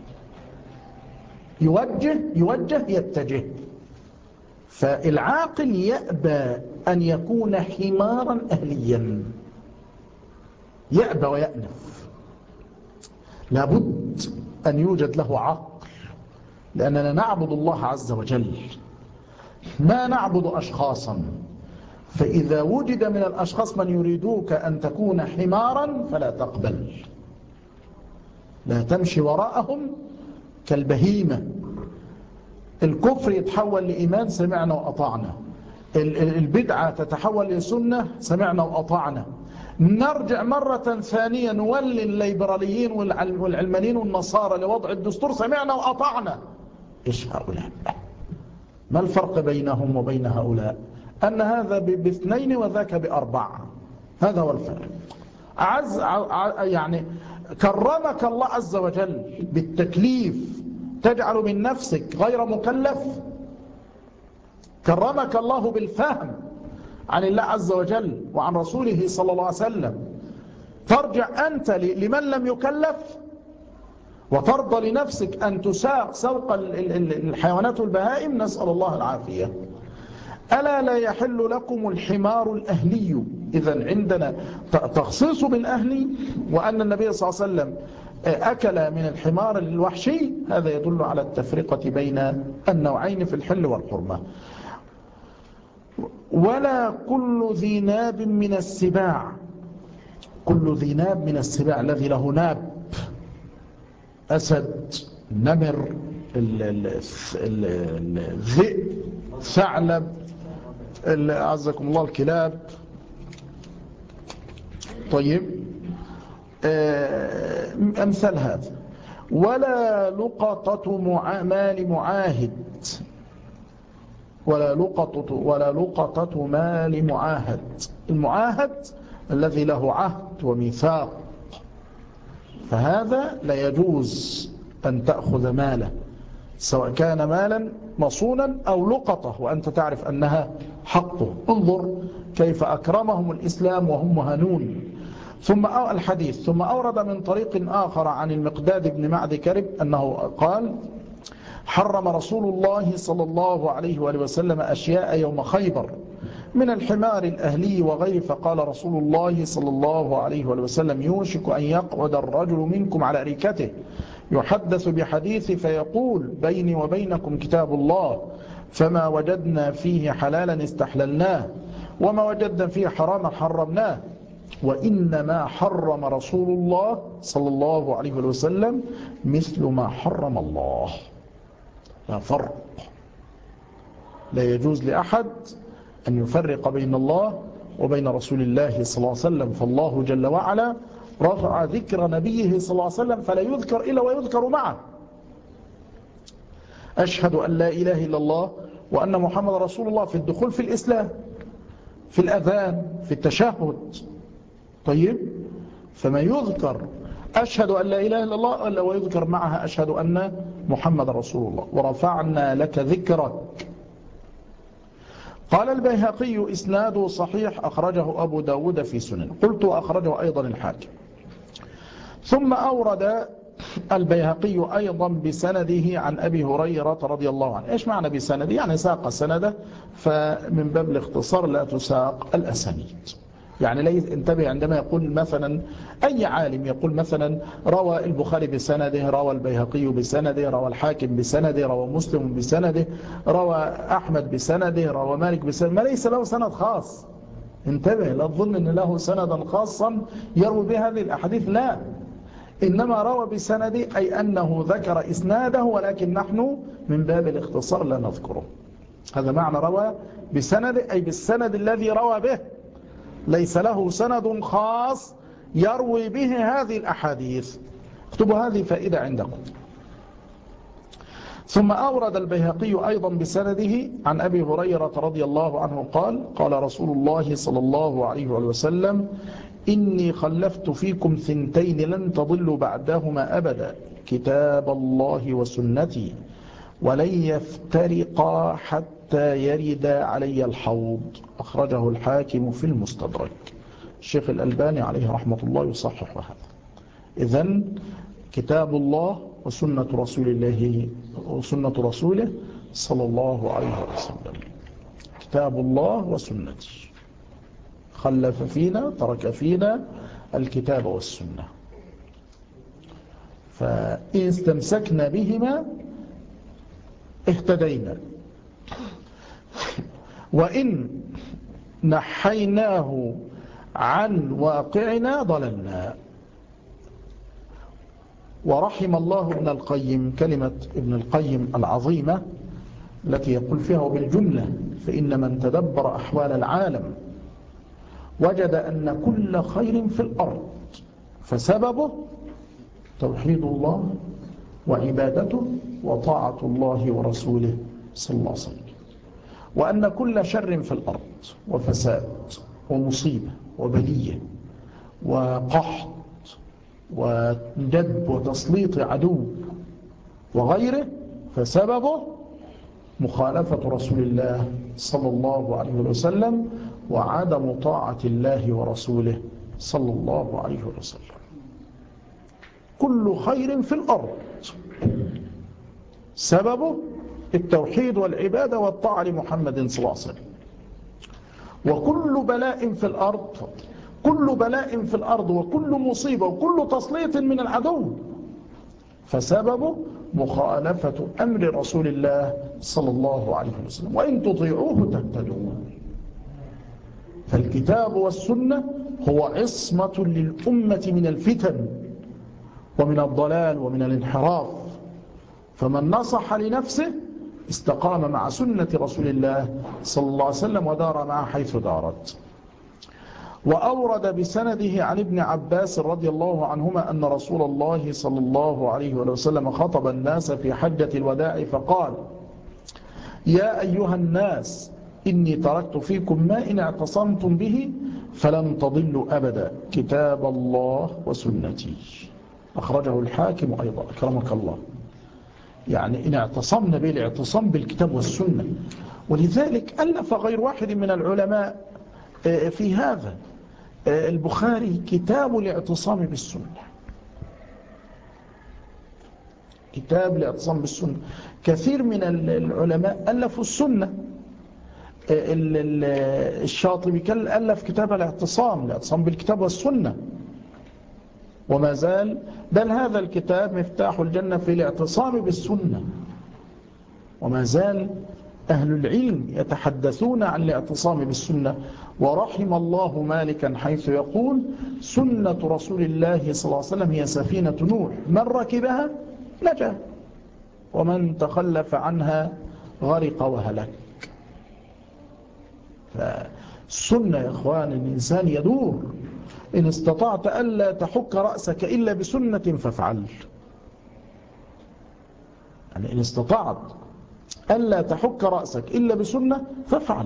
يوجه يتجه. فالعاقل يأبى أن يكون حمارا أهليا، يأبى ويأنف. لابد أن يوجد له عقل، لأننا نعبد الله عز وجل، ما نعبد أشخاصا. فإذا وجد من الأشخاص من يريدوك أن تكون حمارا فلا تقبل، لا تمشي وراءهم كالبهيمة. الكفر يتحول لإيمان، سمعنا وأطعنا. البدعة تتحول لسنة، سمعنا وأطعنا. نرجع مرة ثانية نولي الليبراليين والعلمانيين والنصارى لوضع الدستور، سمعنا وأطعنا. إيش هؤلاء؟ ما الفرق بينهم وبين هؤلاء؟ أن هذا ب2 وذاك ب4، هذا هو الفرق. يعني كرمك الله عز وجل بالتكليف، تجعل من نفسك غير مكلف. كرمك الله بالفهم عن الله عز وجل وعن رسوله صلى الله عليه وسلم، ترجع أنت لمن لم يكلف وترضى لنفسك أن تساق سوق الحيوانات والبهائم. نسأل الله العافية. ألا لا يحل لكم الحمار الأهلي. إذن عندنا تخصيص بالأهلي، وأن النبي صلى الله عليه وسلم أكل من الحمار الوحشي، هذا يدل على التفرقة بين النوعين في الحل والحرمة. ولا كل ذي ناب من السباع. كل ذي ناب من السباع، الذي له ناب، أسد، نمر، الذئب، ثعلب، أعزكم الله الكلاب. طيب، أمثال هذا. ولا لقطة مال معاهد، ولا لقطة مال معاهد. المعاهد الذي له عهد وميثاق، فهذا لا يجوز أن تأخذ ماله، سواء كان مالا مصونا أو لقطة وأنت تعرف أنها حقه. انظر كيف أكرمهم الإسلام وهم مهانون. ثم الحديث ثم أورد من طريق آخر عن المقداد بن معد كرب أنه قال: حرم رسول الله صلى الله عليه وآله وسلم أشياء يوم خيبر من الحمار الأهلي وغيره، فقال رسول الله صلى الله عليه وآله وسلم: يوشك أن يقعد الرجل منكم على أريكته يحدث بحديث فيقول: بيني وبينكم كتاب الله، فما وجدنا فيه حلالا استحللناه وما وجدنا فيه حراما حرمناه، وإنما حرم رسول الله صلى الله عليه وسلم مثل ما حرم الله. لا فرق، لا يجوز لأحد أن يفرق بين الله وبين رسول الله صلى الله عليه وسلم، فالله جل وعلا رفع ذكر نبيه صلى الله عليه وسلم فلا يذكر إلا ويذكر معه. أشهد أن لا إله إلا الله وأن محمد رسول الله في الدخول في الإسلام، في الأذان، في التشهد. طيب، فما يذكر أشهد أن لا إله إلا الله إلا ويذكر معها أشهد أن محمد رسول الله. ورفعنا لك ذكرك. قال البيهقي: إسناده صحيح، أخرجه أبو داود في سنن. قلت: أخرجه أيضا الحاكم. ثم أورد البيهقي أيضا بسنده عن أبي هريرة رضي الله عنه. إيش معنى بسنده؟ يعني ساق سنده، فمن باب الاختصار لا تساق الأسانيد. يعني لا انتبه عندما يقول مثلا أي عالم يقول مثلا روى البخاري بسنده، روى البيهقي بسنده، روى الحاكم بسنده، روى مسلم بسنده، روى أحمد بسنده، روى مالك بسنده، ما ليس له سند خاص. انتبه، لا تظن أن له سندا خاصا يروي به هذه الأحاديث، لا، إنما روى بسنده أي أنه ذكر إسناده، ولكن نحن من باب الاختصار لا نذكره. هذا معنى روى بسنده، أي بالسند الذي روى به، ليس له سند خاص يروي به هذه الأحاديث. اكتبوا هذه فائدة عندكم. ثم أورد البيهقي أيضا بسنده عن أبي هريرة رضي الله عنه قال: قال رسول الله صلى الله عليه وسلم: إني خلفت فيكم ثنتين لن تضلوا بعدهما أبدا، كتاب الله وسنتي، ولن يفترقا حتى يرد علي الحوض. أخرجه الحاكم في المستدرك. الشيخ الألباني عليه رحمة الله يصحح هذا. إذن كتاب الله وسنة رسوله صلى الله عليه وسلم. كتاب الله وسنتي، خلف فينا، ترك فينا الكتاب والسنة، فإن استمسكنا بهما اهتدينا، وإن نحيناه عن واقعنا ضللنا. ورحم الله ابن القيم، كلمة ابن القيم العظيمة التي يقول فيها: وبالجملة فإن من تدبر أحوال العالم وجد أن كل خير في الأرض فسببه توحيد الله وعبادته وطاعة الله ورسوله صلى الله عليه وسلم، وأن كل شر في الأرض وفساد ومصيبة وبلية وقحط وجدب وتسليط عدو وغيره فسببه مخالفة رسول الله صلى الله عليه وسلم وعدم طاعة الله ورسوله صلى الله عليه وسلم. كل خير في الأرض سببه التوحيد والعبادة والطاعة لمحمد صلى الله عليه وسلم. وكل بلاء في الأرض، كل بلاء في الأرض وكل مصيبة وكل تسليط من العدو فسببه مخالفة أمر رسول الله صلى الله عليه وسلم، وإن تطيعوه تهتدوا. فالكتاب والسنة هو عصمة للأمة من الفتن ومن الضلال ومن الانحراف، فمن نصح لنفسه استقام مع سنة رسول الله صلى الله عليه وسلم ودار معه حيث دارت. وأورد بسنده عن ابن عباس رضي الله عنهما أن رسول الله صلى الله عليه وسلم خطب الناس في حجة الوداع فقال: يا أيها الناس إني تركت فيكم ما إن اعتصمتم به فلن تضلوا أبدا، كتاب الله وسنتي. أخرجه الحاكم أيضا أكرمك الله. يعني إن اعتصمنا به الاعتصام بالكتاب والسنة. ولذلك ألف غير واحد من العلماء في هذا. البخاري كتاب الاعتصام بالسنة، كتاب الاعتصام بالسنة. كثير من العلماء ألفوا السنة. الشاطبي ألف كتاب الاعتصام بالكتاب والسنة وما زال، بل هذا الكتاب مفتاح الجنة في الاعتصام بالسنة، وما زال أهل العلم يتحدثون عن الاعتصام بالسنة. ورحم الله مالكا حيث يقول: سنة رسول الله صلى الله عليه وسلم هي سفينة نوح، من ركبها نجا ومن تخلف عنها غرق وهلك. فالسنة يا إخوان الإنسان يدور. إن استطعت ألا تحك رأسك إلا بسنة فافعل. يعني إن استطعت ألا تحك رأسك إلا بسنة فافعل.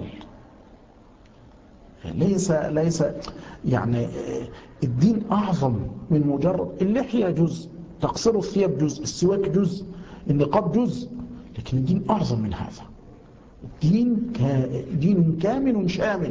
ليس يعني الدين أعظم من مجرد اللحية جزء، تقصير الثياب جزء، السواك جزء، النقاب جزء، لكن الدين أعظم من هذا. الدين دين كامل شامل،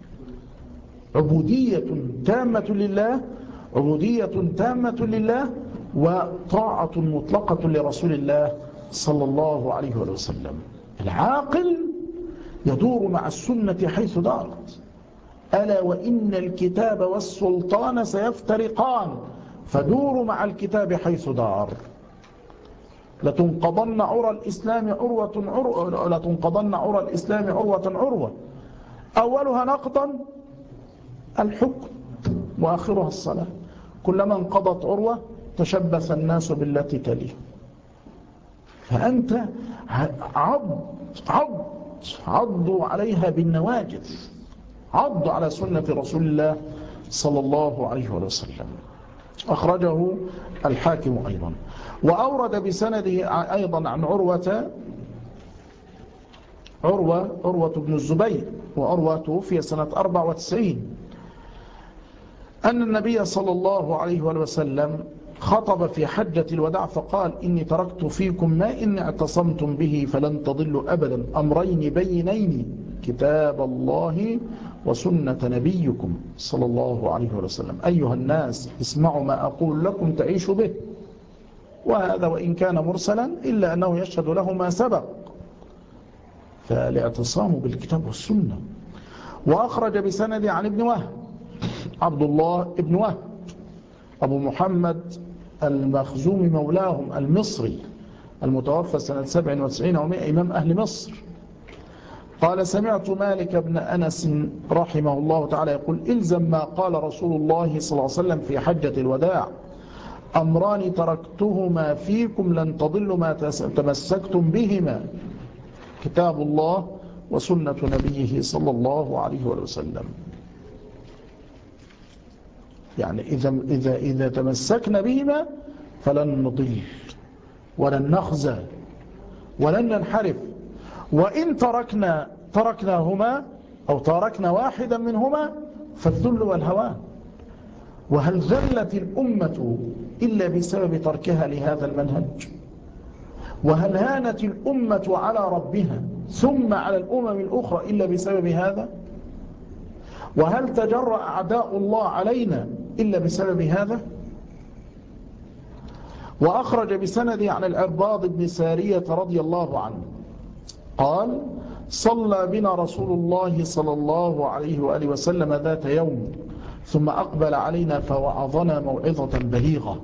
عبودية تامة لله، عبودية تامة لله، وطاعة مطلقة لرسول الله صلى الله عليه وسلم. العاقل يدور مع السنة حيث دارت. ألا وإن الكتاب والسلطان سيفترقان فدوروا مع الكتاب حيث دار. لتنقضن عرى الإسلام عروة أولها نقضا الحكم وآخرها الصلاة. كلما انقضت عروة تشبث الناس بالتي تليه. فأنت عضوا عليها بالنواجذ، عضوا على سنة رسول الله صلى الله عليه وسلم. أخرجه الحاكم أيضا. وأورد بسنده أيضا عن عروة بن الزبير، وعروة توفي سنة 94، أن النبي صلى الله عليه وسلم خطب في حجة الوداع فقال: إني تركت فيكم ما إن اعتصمتم به فلن تضلوا أبدا، أمرين بينين، كتاب الله وسنة نبيكم صلى الله عليه وسلم. أيها الناس اسمعوا ما أقول لكم تعيشوا به. وهذا وإن كان مرسلا إلا أنه يشهد له ما سبق. فالاعتصام بالكتاب والسنة. وأخرج بسند عن ابن وهب، عبد الله ابن وهب أبو محمد المخزومي مولاهم المصري المتوفى سنة 97 و100، إمام أهل مصر، قال: سمعت مالك بن أنس رحمه الله تعالى يقول: إلزم ما قال رسول الله صلى الله عليه وسلم في حجة الوداع: أمران تركتهما فيكم لن تضلوا ما تمسكتم بهما، كتاب الله وسنة نبيه صلى الله عليه وسلم. يعني إذا تمسكنا بهما فلن نضل ولن نخزى ولن ننحرف. وإن تركناهما أو تركنا واحدا منهما فالذل والهوان. وهل ذلت الأمة إلا بسبب تركها لهذا المنهج؟ وهل هانت الأمة على ربها ثم على الأمم الأخرى إلا بسبب هذا؟ وهل تجرأ أعداء الله علينا إلا بسبب هذا؟ وأخرج بسند عن العرباض بن سارية رضي الله عنه قال: صلى بنا رسول الله صلى الله عليه وآله وسلم ذات يوم، ثم أقبل علينا فوعظنا موعظة بليغة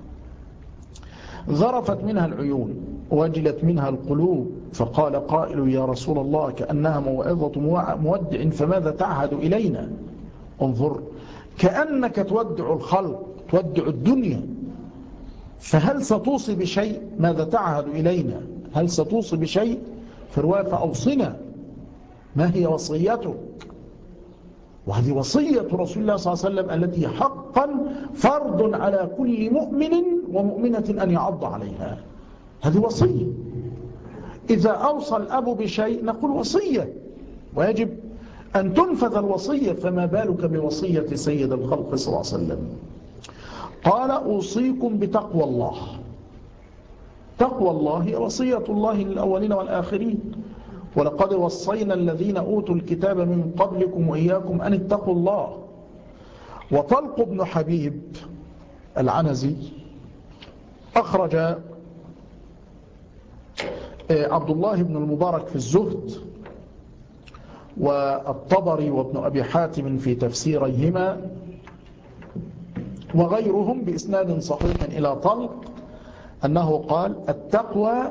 ذرفت منها العيون وجلت منها القلوب، فقال قائل: يا رسول الله كأنها موعظة مودع، فماذا تعهد إلينا؟ انظر، كأنك تودع الخلق، تودع الدنيا، فهل ستوصي بشيء؟ ماذا تعهد إلينا؟ هل ستوصي بشيء؟ في رواية فأوصنا، ما هي وصيتك؟ وهذه وصية رسول الله صلى الله عليه وسلم التي حقا فرض على كل مؤمن ومؤمنة أن يعض عليها. هذه وصية. إذا أوصى الأب بشيء نقول وصية، ويجب أن تنفذ الوصية، فما بالك بوصية سيد الخلق صلى الله عليه وسلم. قال أوصيكم بتقوى الله. تقوى الله هي وصية الله للأولين والآخرين، ولقد وصينا الذين أوتوا الكتاب من قبلكم وإياكم أن اتقوا الله. وطلق بن حبيب العنزي أخرج عبد الله بن المبارك في الزهد، والطبري وابن أبي حاتم في تفسيريهما، وغيرهم بإسناد صحيح إلى طلق أنه قال: التقوى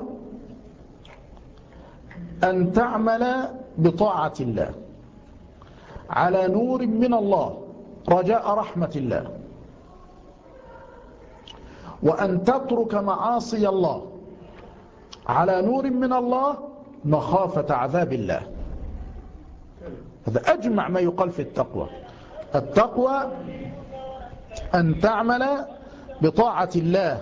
أن تعمل بطاعة الله على نور من الله رجاء رحمة الله، وأن تترك معاصي الله على نور من الله مخافة عذاب الله. هذا أجمع ما يقال في التقوى. التقوى أن تعمل بطاعة الله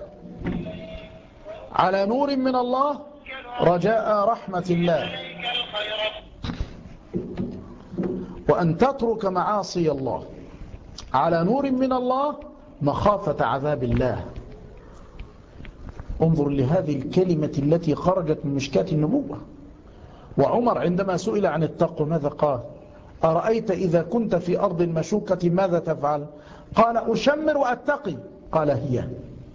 على نور من الله رجاء رحمة الله، وأن تترك معاصي الله على نور من الله مخافة عذاب الله. انظر لهذه الكلمة التي خرجت من مشكاة النبوة. وعمر عندما سئل عن التقوى ماذا قال؟ أرأيت إذا كنت في أرض مشوكة ماذا تفعل؟ قال: أشمر وأتقي. قال: هي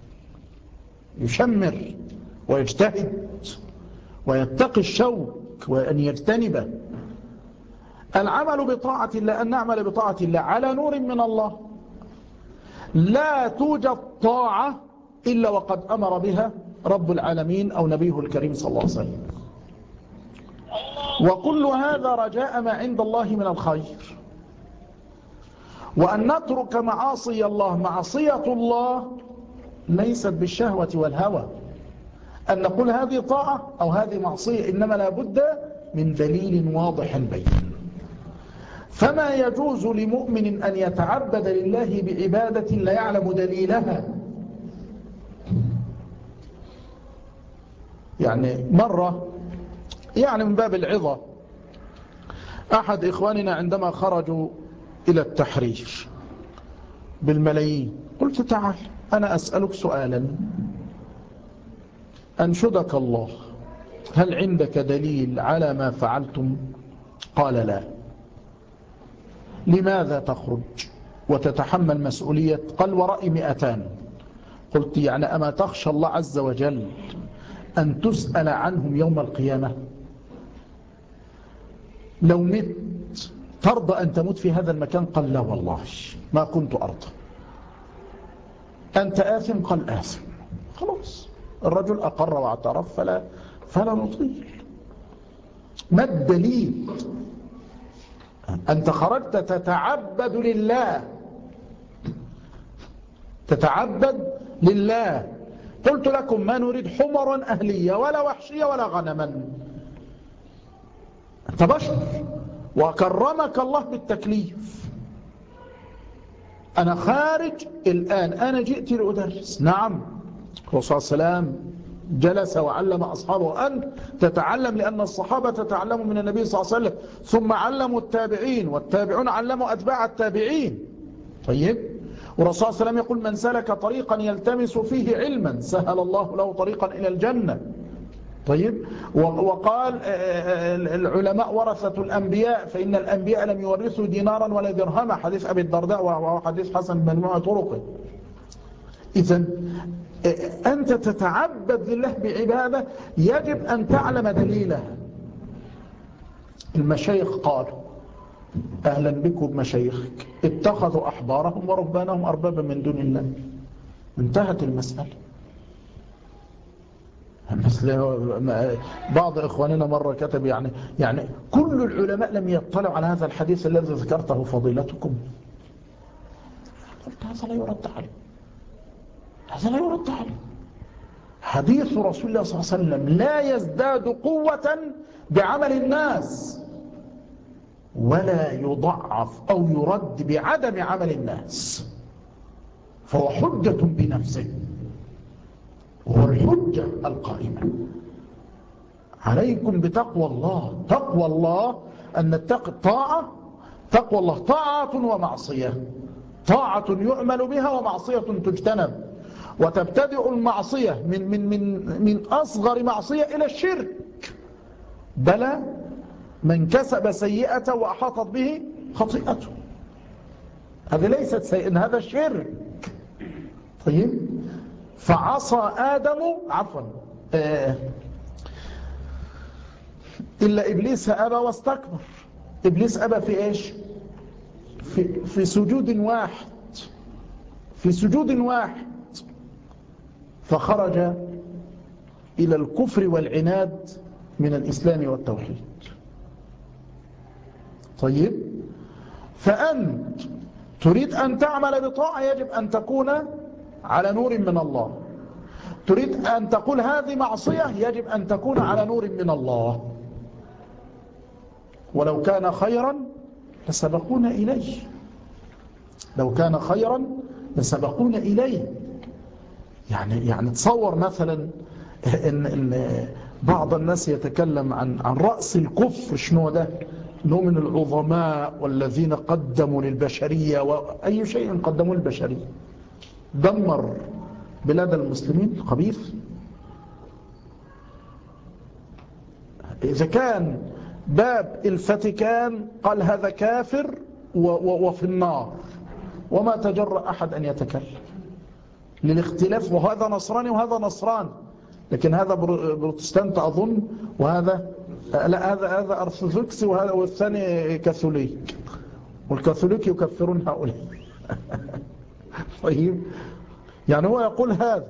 يشمر ويجتهد ويتقي الشوك وأن يجتنبه. العمل بطاعة الله، أن نعمل بطاعة الله على نور من الله. لا توجد طاعة إلا وقد أمر بها رب العالمين أو نبيه الكريم صلى الله عليه وسلم. وكل هذا رجاء ما عند الله من الخير. وأن نترك معاصي الله. معصية الله ليست بالشهوة والهوى، أن نقول هذه طاعة أو هذه معصية، إنما لا بد من دليل واضح بين. فما يجوز لمؤمن أن يتعبد لله بعبادة لا يعلم دليلها. يعني مرة من باب العظة، أحد إخواننا عندما خرجوا إلى التحرير بالملايين، قلت: تعال أنا أسألك سؤالا أنشدك الله، هل عندك دليل على ما فعلتم؟ قال: لا. لماذا تخرج وتتحمل مسؤولية؟ قال: ورأي 200. قلت: يعني أما تخشى الله عز وجل أن تسأل عنهم يوم القيامة؟ لو مت ترضى أن تموت في هذا المكان؟ قال: لا والله ما كنت أرضى. أنت آثم؟ قال: آثم. خلاص، الرجل أقر واعترف، فلا نطيل. ما الدليل؟ أنت خرجت تتعبد لله، تتعبد لله. قلت لكم: ما نريد حمرا أهلية ولا وحشية ولا غنما، أنت بشر وكرمك الله بالتكليف. أنا خارج الآن، أنا جئت لأدرس. نعم، الرسول صلى الله عليه وسلم جلس وعلم أصحابه أن تتعلم، لأن الصحابة تتعلموا من النبي صلى الله عليه وسلم، ثم علموا التابعين، والتابعون علموا أتباع التابعين. طيب، والرسول صلى الله عليه وسلم يقول: من سلك طريقا يلتمس فيه علما سهل الله له طريقا إلى الجنة. طيب، وقال: العلماء ورثة الأنبياء، فإن الأنبياء لم يورثوا دينارا ولا درهما، حديث أبي الدرداء وهو حديث حسن بمجموع طرقه. إذن أنت تتعبد لله بعبادة يجب أن تعلم دليلها. المشايخ قالوا: أهلا بكم بمشايخك، اتخذوا أحبارهم ورهبانهم أربابا من دون الله. انتهت المسألة. بعض إخواننا مرة كتب يعني كل العلماء لم يطلعوا على هذا الحديث الذي ذكرته فضيلتكم. قلت: هذا لا يرد عليه، هذا لا يرد عليه. حديث رسول الله صلى الله عليه وسلم لا يزداد قوة بعمل الناس ولا يضعف أو يرد بعدم عمل الناس، فهو حجة بنفسه، وهو الحجة القائمة. عليكم بتقوى الله. تقوى الله أن نتقي الطاعة. تقوى الله طاعة ومعصية، طاعة يؤمل بها ومعصية تجتنب، وتبتدئ المعصية من أصغر معصية إلى الشرك. بلى من كسب سيئة وأحاطت به خطيئته، هذه ليست سيئة، هذا الشرك. طيب، فعصى آدم إلا إبليس أبى واستكبر. إبليس أبى في إيش؟ في سجود واحد، في سجود واحد، فخرج إلى الكفر والعناد من الإسلام والتوحيد. طيب، فأنت تريد أن تعمل بطاعة يجب أن تكون على نور من الله. تريد أن تقول هذه معصية يجب أن تكون على نور من الله. ولو كان خيرا لسبقونا إليه، لو كان خيرا لسبقونا إليه. يعني تصور مثلا إن بعض الناس يتكلم عن رأس الكفر. شنو ده؟ إنه من العظماء والذين قدموا للبشرية، وأي شيء قدموا للبشرية. دمر بلاد المسلمين الخبيث. إذا كان باب الفاتيكان قال هذا كافر وفي النار، وما تجرأ أحد أن يتكلم للاختلاف، وهذا نصراني وهذا نصراني، لكن هذا بروتستانت أظن، وهذا لا، هذا أرثوذكسي، وهذا والثاني كاثوليك، والكاثوليك يكفرون هؤلاء. طيب، يعني هو يقول هذا.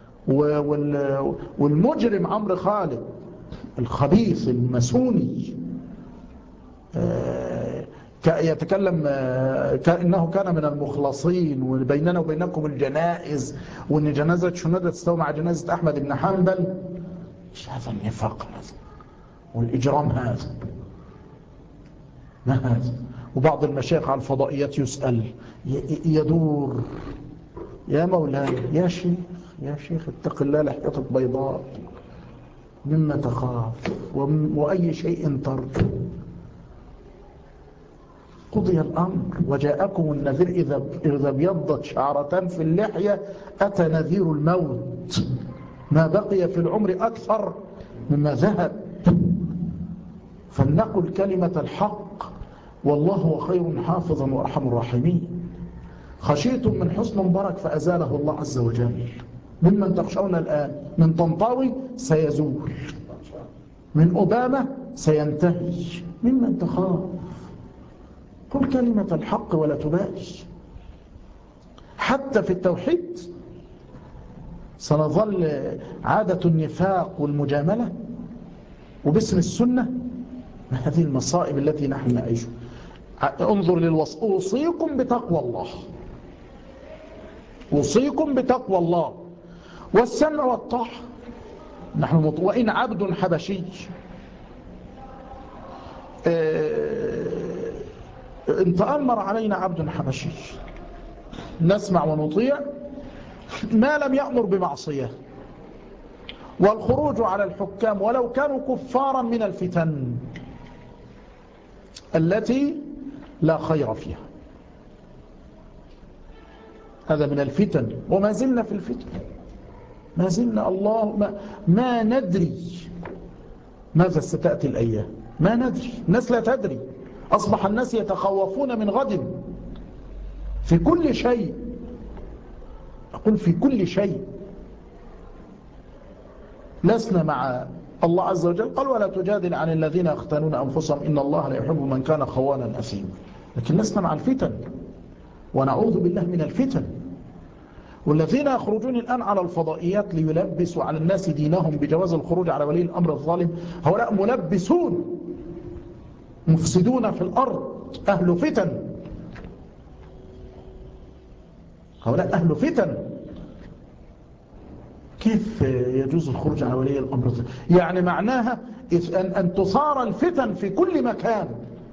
والمجرم عمرو خالد الخبيث الماسوني يتكلم كأنه كان من المخلصين، وبيننا وبينكم الجنائز، وأن جنازة شنودة تستوي مع جنازة أحمد بن حنبل. إيش هذا النفاق هذا والإجرام هذا؟ ما هذا؟ وبعض المشايخ على الفضائيات يسأل يدور: يا مولاي، يا شيخ اتق الله، لحيتك بيضاء، مما تخاف وأي شيء ترجو. قضي الأمر وجاءكم النذير إذا ابيضت شعرتان في اللحية أتى نذير الموت، ما بقي في العمر أكثر مما ذهب. فلنقل كلمة الحق، والله هو خير حافظا وأرحم الراحمين. خشيتم من حسن مبارك فأزاله الله عز وجل. ممن تخشون الآن من طنطاوي سيزول، من أوباما سينتهي، ممن تخاف. قل كلمة الحق ولا تبالي. حتى في التوحيد سنظل عادة النفاق والمجاملة، وباسم السنة. ما هذه المصائب التي نحن نعيشها؟ انظر للوصف: أوصيكم بتقوى الله، أوصيكم بتقوى الله والسمع والطاعة. نحن وإن عبد حبشي إن تأمر علينا عبد حبشي نسمع ونطيع ما لم يأمر بمعصية. والخروج على الحكام ولو كانوا كفارا من الفتن التي لا خير فيها. هذا من الفتن، وما زلنا في الفتن، ما زلنا. الله ما ندري ماذا ستأتي الأيام، ما ندري. الناس لا تدري. أصبح الناس يتخوفون من غد في كل شيء. أقول في كل شيء. لسنا مع الله عز وجل قال: ولا تجادل عن الذين يختانون أنفسهم إن الله لا يحب من كان خوانا أثيما. لكن لسنا مع الفتن، ونعوذ بالله من الفتن. والذين يخرجون الآن على الفضائيات ليلبسوا على الناس دينهم بجواز الخروج على ولي الأمر الظالم، هؤلاء ملبسون مفسدون في الأرض، أهل فتن. هؤلاء أهل فتن. كيف يجوز الخروج على ولي الأمر؟ يعني معناها أن تثار الفتن في كل مكان،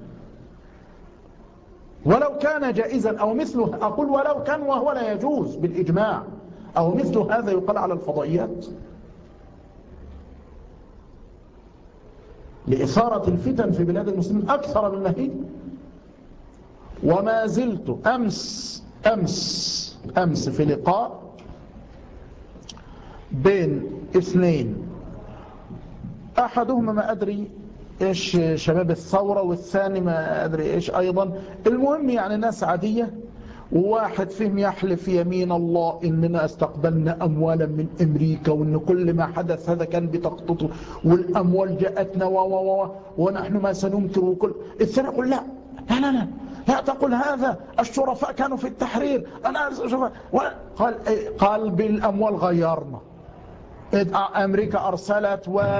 ولو كان جائزا أو مثله، أقول ولو كان وهو لا يجوز بالإجماع، أو مثل هذا يقال على الفضائيات لإثارة الفتن في بلاد المسلمين أكثر مما هي. وما زلت أمس في لقاء بين اثنين، أحدهما ما أدري إيش شباب الثورة، والثاني ما أدري إيش أيضا، المهم يعني ناس عادية، وواحد فيهم يحلف يمين الله إننا استقبلنا أموالا من أمريكا، وإن كل ما حدث هذا كان بتخطيط، والأموال جاءتنا ونحن ما سننكر. وكل الثاني يقول لا لا لا لا لا تقول هذا، الشرفاء كانوا في التحرير، قال بالأموال غيرنا، أمريكا أرسلت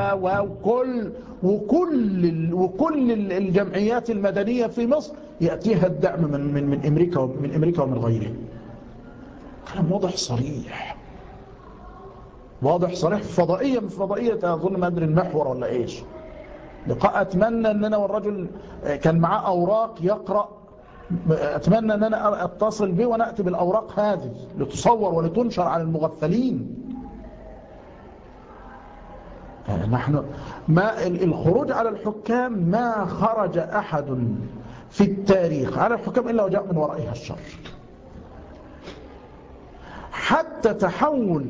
وكل الجمعيات المدنية في مصر يأتيها الدعم من أمريكا ومن غيره. كلام واضح صريح في فضائية، من فضائية أظن ما أدري المحور ولا إيش، لقاء أتمنى أننا، والرجل كان معاه أوراق يقرأ، أتمنى أننا أتصل به ونأتي بالأوراق هذه لتصور ولتنشر على المغفلين. نحن ما الخروج على الحكام، ما خرج أحد في التاريخ على الحكام إلا وجاء من ورائها الشر. حتى تحول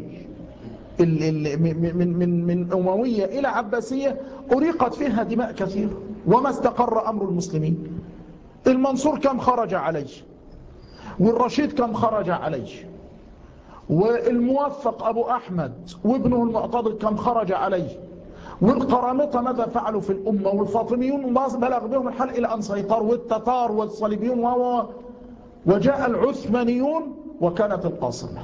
من أموية إلى عباسية أريقت فيها دماء كثيرة وما استقر أمر المسلمين. المنصور كم خرج عليه، والرشيد كم خرج عليه، والموفق أبو أحمد وابنه المعتضد كم خرج عليه، والقرامطة ماذا فعلوا في الأمة، والفاطميون بلغ بهم الحال إلى أن سيطروا، والتتار والصليبيون وجاء العثمانيون وكانت القاصمة.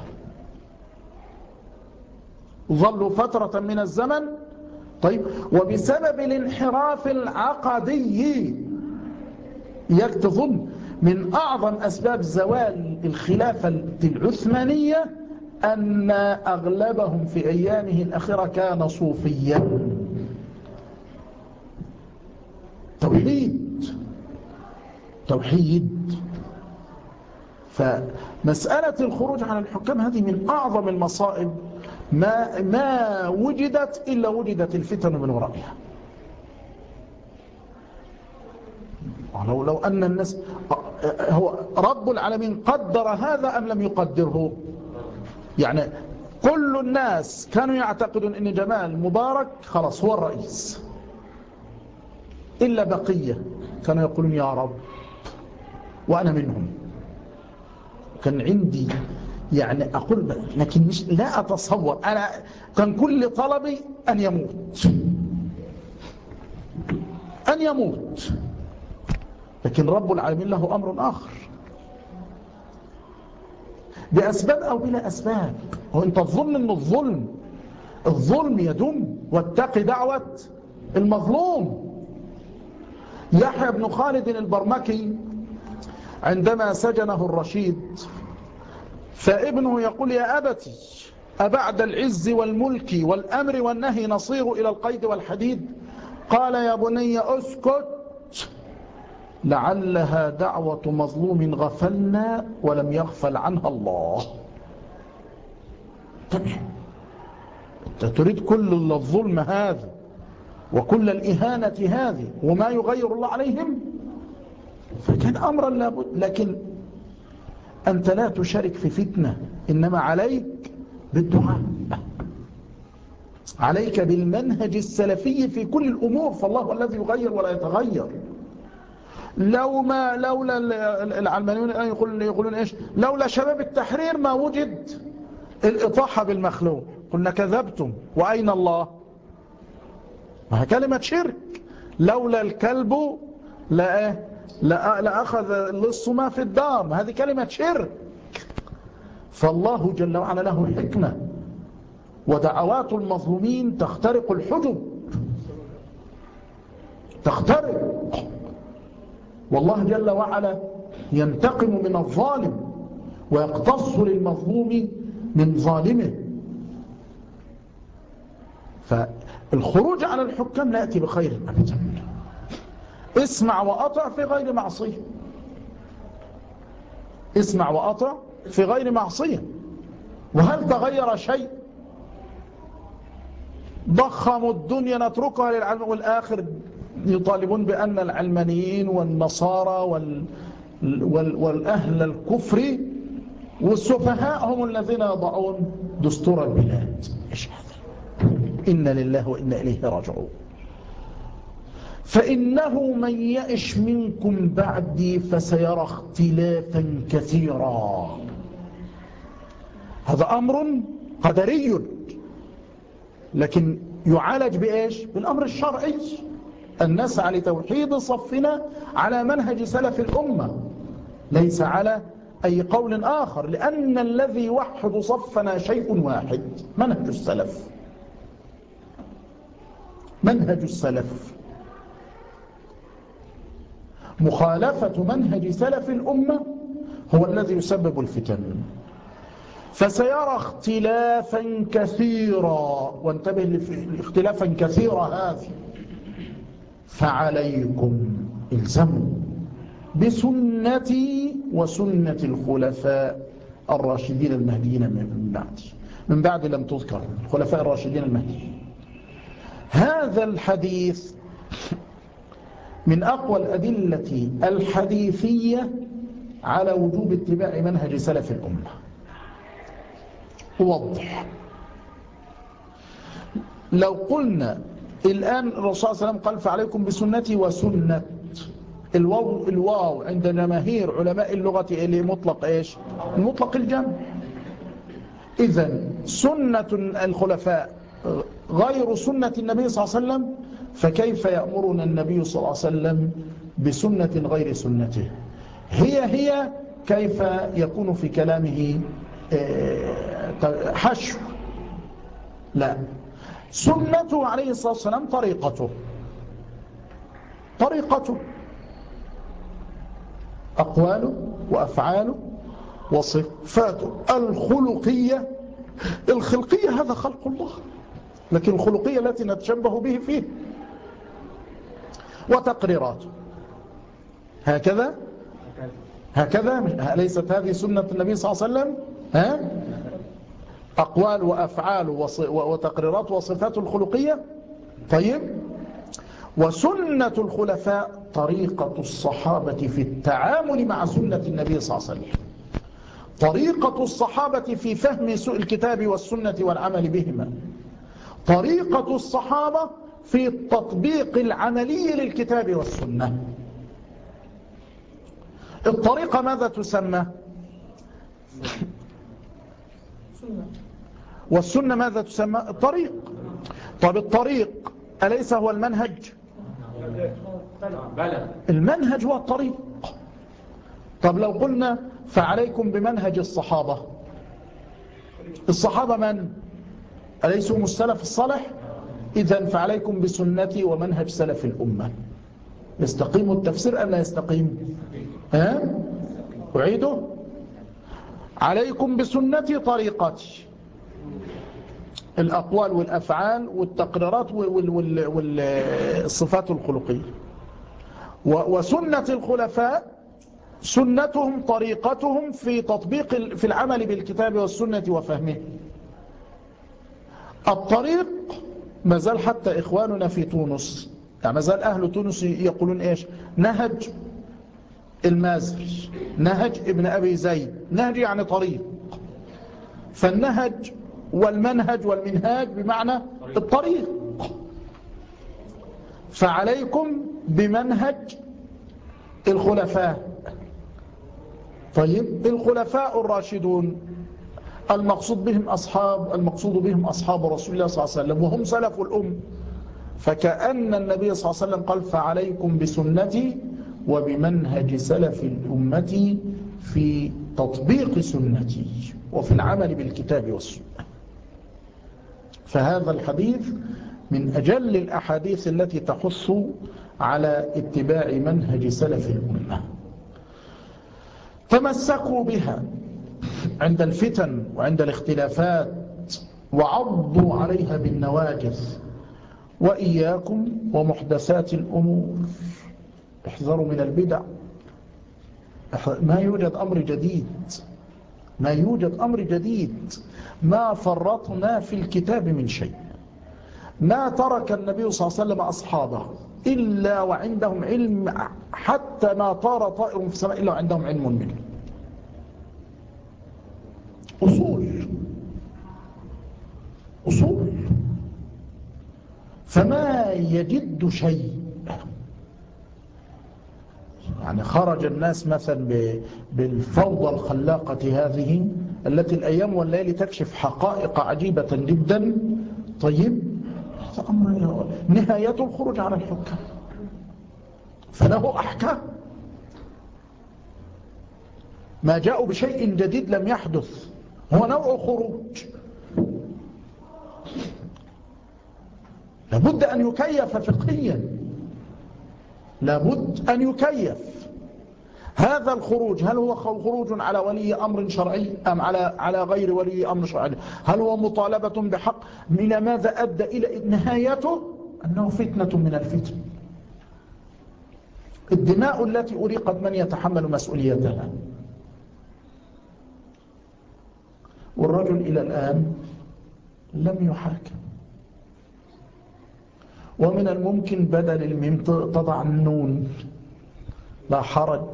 ظلوا فترة من الزمن. طيب، وبسبب الانحراف العقدي تظن من أعظم أسباب زوال الخلافة العثمانية أن أغلبهم في أيامه الأخيرة كان صوفيا. توحيد. فمسألة الخروج على الحكام هذه من أعظم المصائب، ما وجدت إلا وجدت الفتن من ورائها. لو أن الناس، هو رب العالمين قدر هذا أم لم يقدره؟ يعني كل الناس كانوا يعتقدون أن جمال مبارك خلاص هو الرئيس، إلا بقية كانوا يقولون يا رب، وأنا منهم. كان عندي يعني أقول، لكن لا أتصور، أنا كان كل طلبي أن يموت، لكن رب العالمين له أمر آخر، بأسباب أو بلا أسباب. وأنت تظن أن الظلم يدم، واتقي دعوة المظلوم. يحيى بن خالد البرمكي عندما سجنه الرشيد، فابنه يقول يا أبتي أبعد العز والملك والأمر والنهي نصير إلى القيد والحديد؟ قال يا بني أسكت، لعلها دعوة مظلوم غفلنا ولم يغفل عنها الله. أنت تريد كل الظلم هذا وكل الإهانة هذه وما يغير الله عليهم؟ فكان أمرا لابد. لكن أنت لا تشارك في فتنة، إنما عليك بالدعاء، عليك بالمنهج السلفي في كل الأمور، فالله الذي يغير ولا يتغير. لولا العلمانيون الآن يقولون إيش؟ لولا شباب التحرير ما وجد الإطاحة بالمخلوق. قلنا كذبتم، وأين الله؟ وهي كلمة شرك. لولا الكلب لأخذ اللص ما في الدار، هذه كلمة شرك. فالله جل وعلا له حكمة، ودعوات المظلومين تخترق الحجب، تخترق، والله جل وعلا ينتقم من الظالم ويقتص للمظلوم من ظالمه. فالخروج على الحكام لا يأتي بخير أبدا. اسمع وأطع في غير معصية، اسمع وأطع في غير معصية. وهل تغير شيء؟ ضخموا الدنيا نتركها للعلم، والآخر يطالبون بأن العلمانيين والنصارى والأهل الكفر والسفهاء هم الذين يضعون دستور البلاد. إيش هذا؟ إنا لله وإنا إليه راجعون. فإنه من يعش منكم بعدي فسيرى اختلافا كثيرا. هذا أمر قدري، لكن يعالج بإيش؟ بالأمر الشرعي، أن نسعى لتوحيد صفنا على منهج سلف الأمة، ليس على أي قول آخر، لأن الذي يوحد صفنا شيء واحد، منهج السلف. منهج السلف. مخالفة منهج سلف الأمة هو الذي يسبب الفتن. فسيرى اختلافا كثيرا، وانتبه لاختلافا كثيرا هذه. فعليكم الزموا بسنتي وسنة الخلفاء الراشدين المهديين من بعد لم تذكر الخلفاء الراشدين المهديين. هذا الحديث من أقوى الأدلة الحديثية على وجوب اتباع منهج سلف الأمة. واضح. لو قلنا الآن الرسول صلى الله عليه وسلم قال فعليكم بسنتي وسنة، الواو عند جماهير علماء اللغة اللي مطلق إيش؟ المطلق الجمع. إذن سنة الخلفاء غير سنة النبي صلى الله عليه وسلم، فكيف يأمرنا النبي صلى الله عليه وسلم بسنة غير سنته؟ هي كيف يكون في كلامه حشو؟ لا، سنته عليه الصلاة والسلام طريقته أقواله وأفعاله وصفاته الخلقية. الخلقية هذا خلق الله، لكن الخلقية التي نتشبه به فيه. وتقريراته هكذا ليست هذه سنة النبي صلى الله عليه وسلم؟ أقوال وأفعال وتقريرات وصفات الخلقية. طيب، وسنة الخلفاء طريقة الصحابة في التعامل مع سنة النبي صلى الله عليه وسلم، طريقة الصحابة في فهم الكتاب والسنة والعمل بهما، طريقة الصحابة في التطبيق العملي للكتاب والسنة. الطريقة ماذا تسمى؟ والسنة ماذا تسمى؟ الطريق. طب الطريق أليس هو المنهج؟ المنهج هو الطريق. طب لو قلنا فعليكم بمنهج الصحابة من؟ أليسوا هم السلف الصالح؟ إذن فعليكم بسنتي ومنهج سلف الأمة. يستقيم التفسير أم لا يستقيم؟ أعيده؟ عليكم بسنتي طريقتي، الأقوال والأفعال والتقريرات والصفات الخلقية. وسنة الخلفاء سنتهم طريقتهم في تطبيق في العمل بالكتاب والسنة وفهمه. الطريق ما زال حتى إخواننا في تونس، يعني ما زال أهل تونس يقولون إيش؟ نهج المازري، نهج ابن أبي زيد. نهج يعني طريق، فالنهج والمنهج والمنهاج بمعنى الطريق. فعليكم بمنهج الخلفاء. طيب، الخلفاء الراشدون المقصود بهم أصحاب رسول الله صلى الله عليه وسلم، وهم سلف الأمة. فكأن النبي صلى الله عليه وسلم قال فعليكم بسنتي وبمنهج سلف الأمة في تطبيق سنتي وفي العمل بالكتاب والسنة. فهذا الحديث من أجل الأحاديث التي تحث على اتباع منهج سلف الأمة. تمسكوا بها عند الفتن وعند الاختلافات وعضوا عليها بالنواجذ. وإياكم ومحدثات الأمور، احذروا من البدع. ما يوجد أمر جديد، ما يوجد أمر جديد، ما فرطنا في الكتاب من شيء. ما ترك النبي صلى الله عليه وسلم أصحابه إلا وعندهم علم، حتى ما طار طائر في السماء إلا وعندهم علم منه. أصول. فما يجد شيء. يعني خرج الناس مثلا بالفوضى الخلاقة هذه التي الأيام والليالي تكشف حقائق عجيبة جدا. طيب، نهاية الخروج على الحكام، فله أحكام. ما جاءوا بشيء جديد لم يحدث، هو نوع خروج. لابد أن يكيف فقهيا، لابد أن يكيف هذا الخروج. هل هو خروج على ولي أمر شرعي أم على غير ولي أمر شرعي؟ هل هو مطالبة بحق؟ من ماذا أدى إلى نهايته؟ أنه فتنة من الفتن. الدماء التي أريقت من يتحمل مسؤوليتها؟ والرجل إلى الآن لم يحاكم. ومن الممكن بدل الميم تضع النون، لا حرج.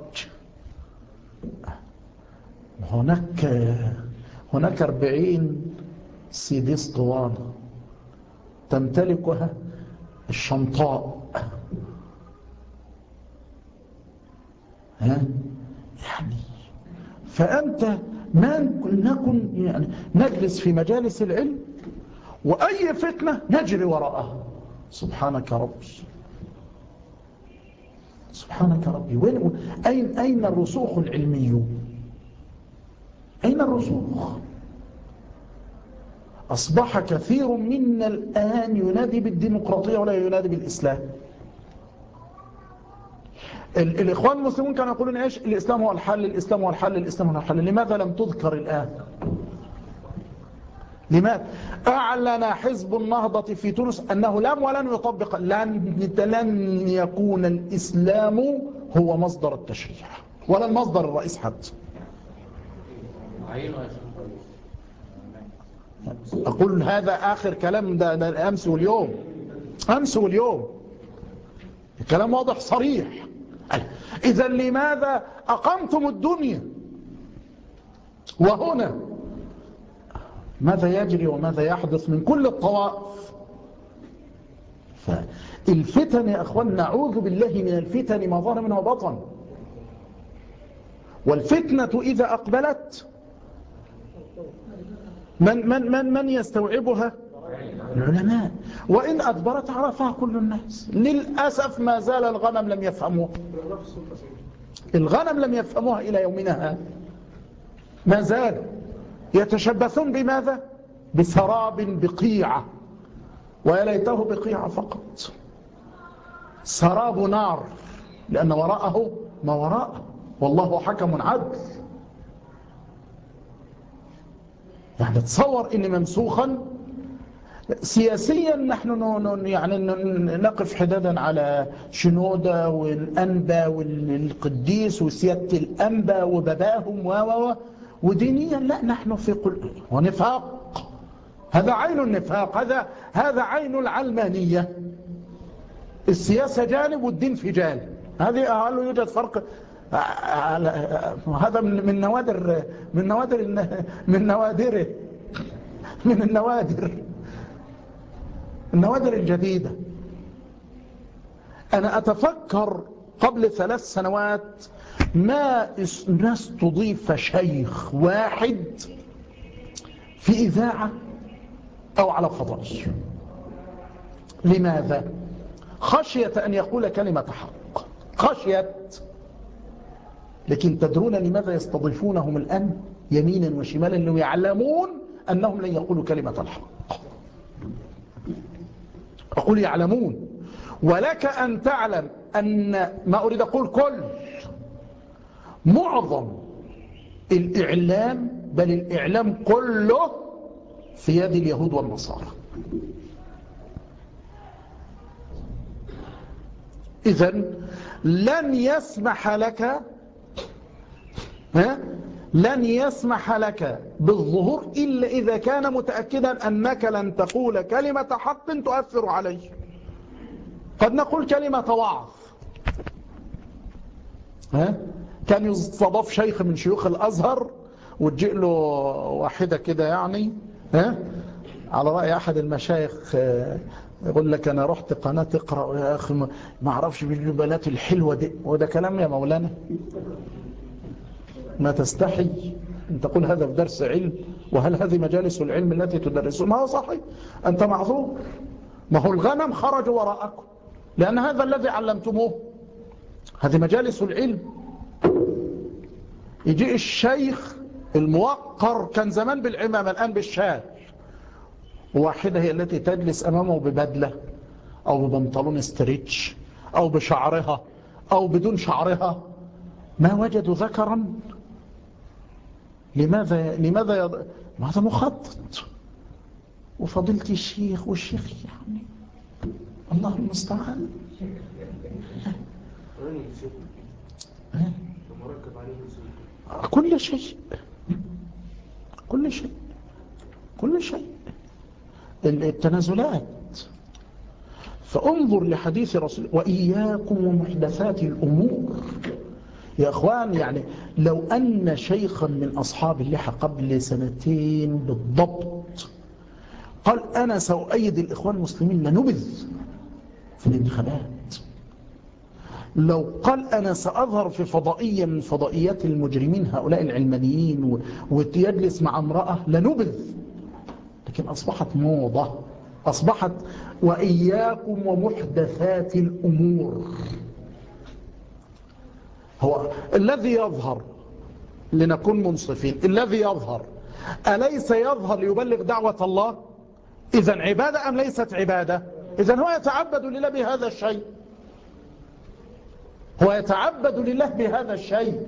هناك 40 سيدي اسطوانة تمتلكها الشنطاء. يعني فأنت ما نكن يعني نجلس في مجالس العلم وأي فتنة نجري وراءها. سبحانك ربي، سبحانك ربي. أين الرسوخ العلمي؟ أين الرسوخ؟ أصبح كثير منا الآن ينادي بالديمقراطية ولا ينادي بالإسلام. الإخوان المسلمون كانوا يقولون إيش؟ الإسلام هو الحل، الإسلام هو الحل، الإسلام هو الحل. لماذا لم تذكر الآن؟ لماذا؟ أعلن حزب النهضة في تونس أنه لم ولن يطبق، لن يكون الإسلام هو مصدر التشريع ولا المصدر الرئيس حتى. أقول هذا آخر كلام، ده أمس واليوم، أمس واليوم، الكلام واضح صريح. إذا لماذا أقمتم الدنيا وهنا ماذا يجري وماذا يحدث من كل الطوائف؟ فالفتن يا أخوان، نعوذ بالله من الفتن ما ظهر منها وبطن. والفتنة إذا أقبلت من يستوعبها؟ العلماء. وإن أدبرت عرفها كل الناس. للأسف ما زال الغنم لم يفهموها، الغنم لم يفهموها إلى يومنا هذا. ما زال يتشبثون بماذا؟ بسراب بقيعة، ويا ليته بقيعة فقط، سراب نار، لأن وراءه ما وراءه، والله حكم عدل. يعني تصور إن ممسوخا سياسيا نحن يعني نقف حدادا على شنودة والأنبا والقديس وسيادة الأنبا وباباهم ودينيا لا، نحن في ونفاق. هذا عين النفاق، هذا عين العلمانية. السياسة جانب والدين في جانب. هذه هل يوجد فرق؟ هذا من نوادر النوادر الجديدة. أنا أتفكر قبل 3 سنوات ما استضيف شيخ واحد في إذاعة أو على فضاء. لماذا؟ خشية أن يقول كلمة حق، خشية. لكن تدرون لماذا يستضيفونهم الآن يمينا وشمالا؟ لأنهم يعلمون أنهم لن يقولوا كلمة الحق. أقول يعلمون. ولك أن تعلم أن ما أريد أقول كل معظم الإعلام، بل الإعلام كله في يد اليهود والنصارى. إذن لن يسمح لك بالظهور إلا إذا كان متأكدا أنك لن تقول كلمة حق تؤثر عليه. قد نقول كلمة وعظ. كان يستضاف شيخ من شيوخ الأزهر وتجيء له واحدة كده يعني على رأي أحد المشايخ يقول لك أنا رحت قناة اقرأ يا أخي ما أعرفش بالجبلات الحلوة دي. وده كلام يا مولانا؟ ما تستحي أن تقول هذا في درس علم؟ وهل هذه مجالس العلم التي تدرسون؟ ما هو صحيح، أنت معذور. ما هو الغنم خرجوا وراءكم لأن هذا الذي علمتموه. هذه مجالس العلم. يجي الشيخ الموقر كان زمان بالعمامة الآن بالشال، واحدة هي التي تجلس أمامه ببدلة أو ببنطلون استريتش أو بشعرها أو بدون شعرها. ما وجدوا ذكرا. لماذا هذا مخطط. وفضيلة الشيخ والشيخ يعني الله المستعان. كل شيء التنازلات. فانظر لحديث رسول وإياكم ومحدثات الأمور. يا أخوان يعني لو أن شيخا من أصحاب اللحى قبل 2 بالضبط قال أنا سأؤيد الإخوان المسلمين لنبذ في الانتخابات. لو قال أنا سأظهر في فضائية من فضائيات المجرمين هؤلاء العلمانيين ويجلس مع امرأة لنبذ. لكن أصبحت موضة. أصبحت وإياكم ومحدثات الأمور. هو الذي يظهر لنكون منصفين، الذي يظهر أليس يظهر ليبلغ دعوة الله؟ إذن عبادة أم ليست عبادة؟ إذن هو يتعبد لله بهذا الشيء. هو يتعبد لله بهذا الشيء.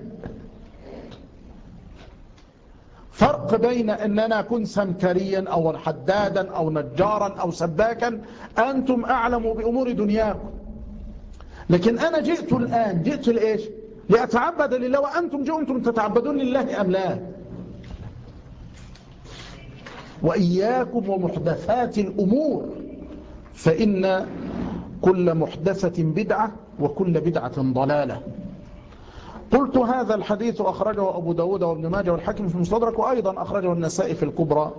فرق بين أننا كن سمكريا أو حدادا أو نجارا أو سباكا. أنتم أعلم بأمور دنياكم. لكن أنا جئت الآن لإيش؟ لأتعبد لله وأنتم جئتم تتعبدون لله أم لا؟ وإياكم ومحدثات الأمور فإن كل محدثة بدعة وكل بدعة ضلالة. قلت هذا الحديث أخرجه أبو داود وابن ماجه والحاكم في المستدرك، وأيضا أخرجه النسائي في الكبرى،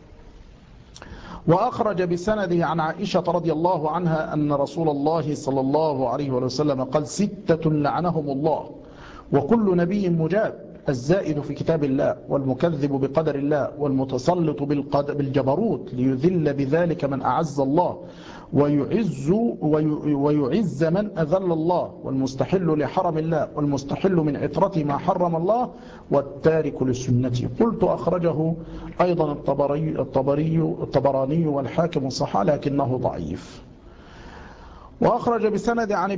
وأخرج بسنده عن عائشة رضي الله عنها أن رسول الله صلى الله عليه وسلم قال 6 لعنهم الله وكل نبي مجاب: الزائد في كتاب الله، والمكذب بقدر الله، والمتسلط بالجبروت ليذل بذلك من أعز الله ويعز من أذل الله، والمستحل لحرم الله، والمستحل من عطرته ما حرم الله، والتارك لسنته. قلت أخرجه أيضا الطبراني والحاكم الصحاح لكنه ضعيف. وأخرج بسند عن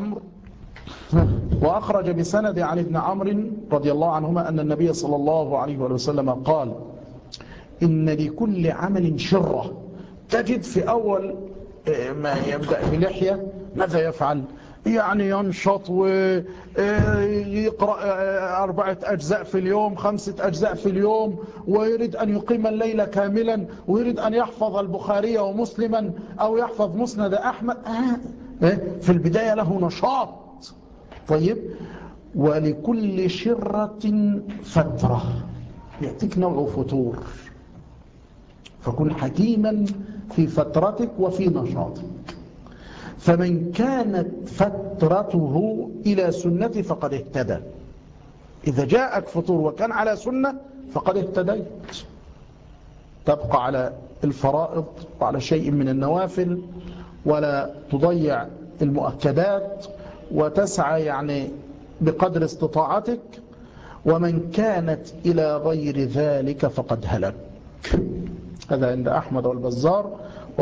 ابن عمرو رضي الله عنهما أن النبي صلى الله عليه وسلم قال: إن لكل عمل شرة. تجد في أول ما يبدأ بلحية ماذا يفعل؟ يعني ينشط ويقرأ 4 أجزاء في اليوم، 5 أجزاء في اليوم، ويريد أن يقيم الليل كاملا، ويريد أن يحفظ البخاري ومسلما أو يحفظ مسند أحمد. في البداية له نشاط. طيب، ولكل شرة فترة، يأتيك نوع فتور، فكن حكيما في فترتك وفي نشاطك. فمن كانت فترته إلى سنتي فقد اهتدى. إذا جاءك فطور وكان على سنة فقد اهتديت. تبقى على الفرائض وعلى شيء من النوافل، ولا تضيع المؤكدات، وتسعى يعني بقدر استطاعتك. ومن كانت إلى غير ذلك فقد هلك. هذا عند أحمد والبزار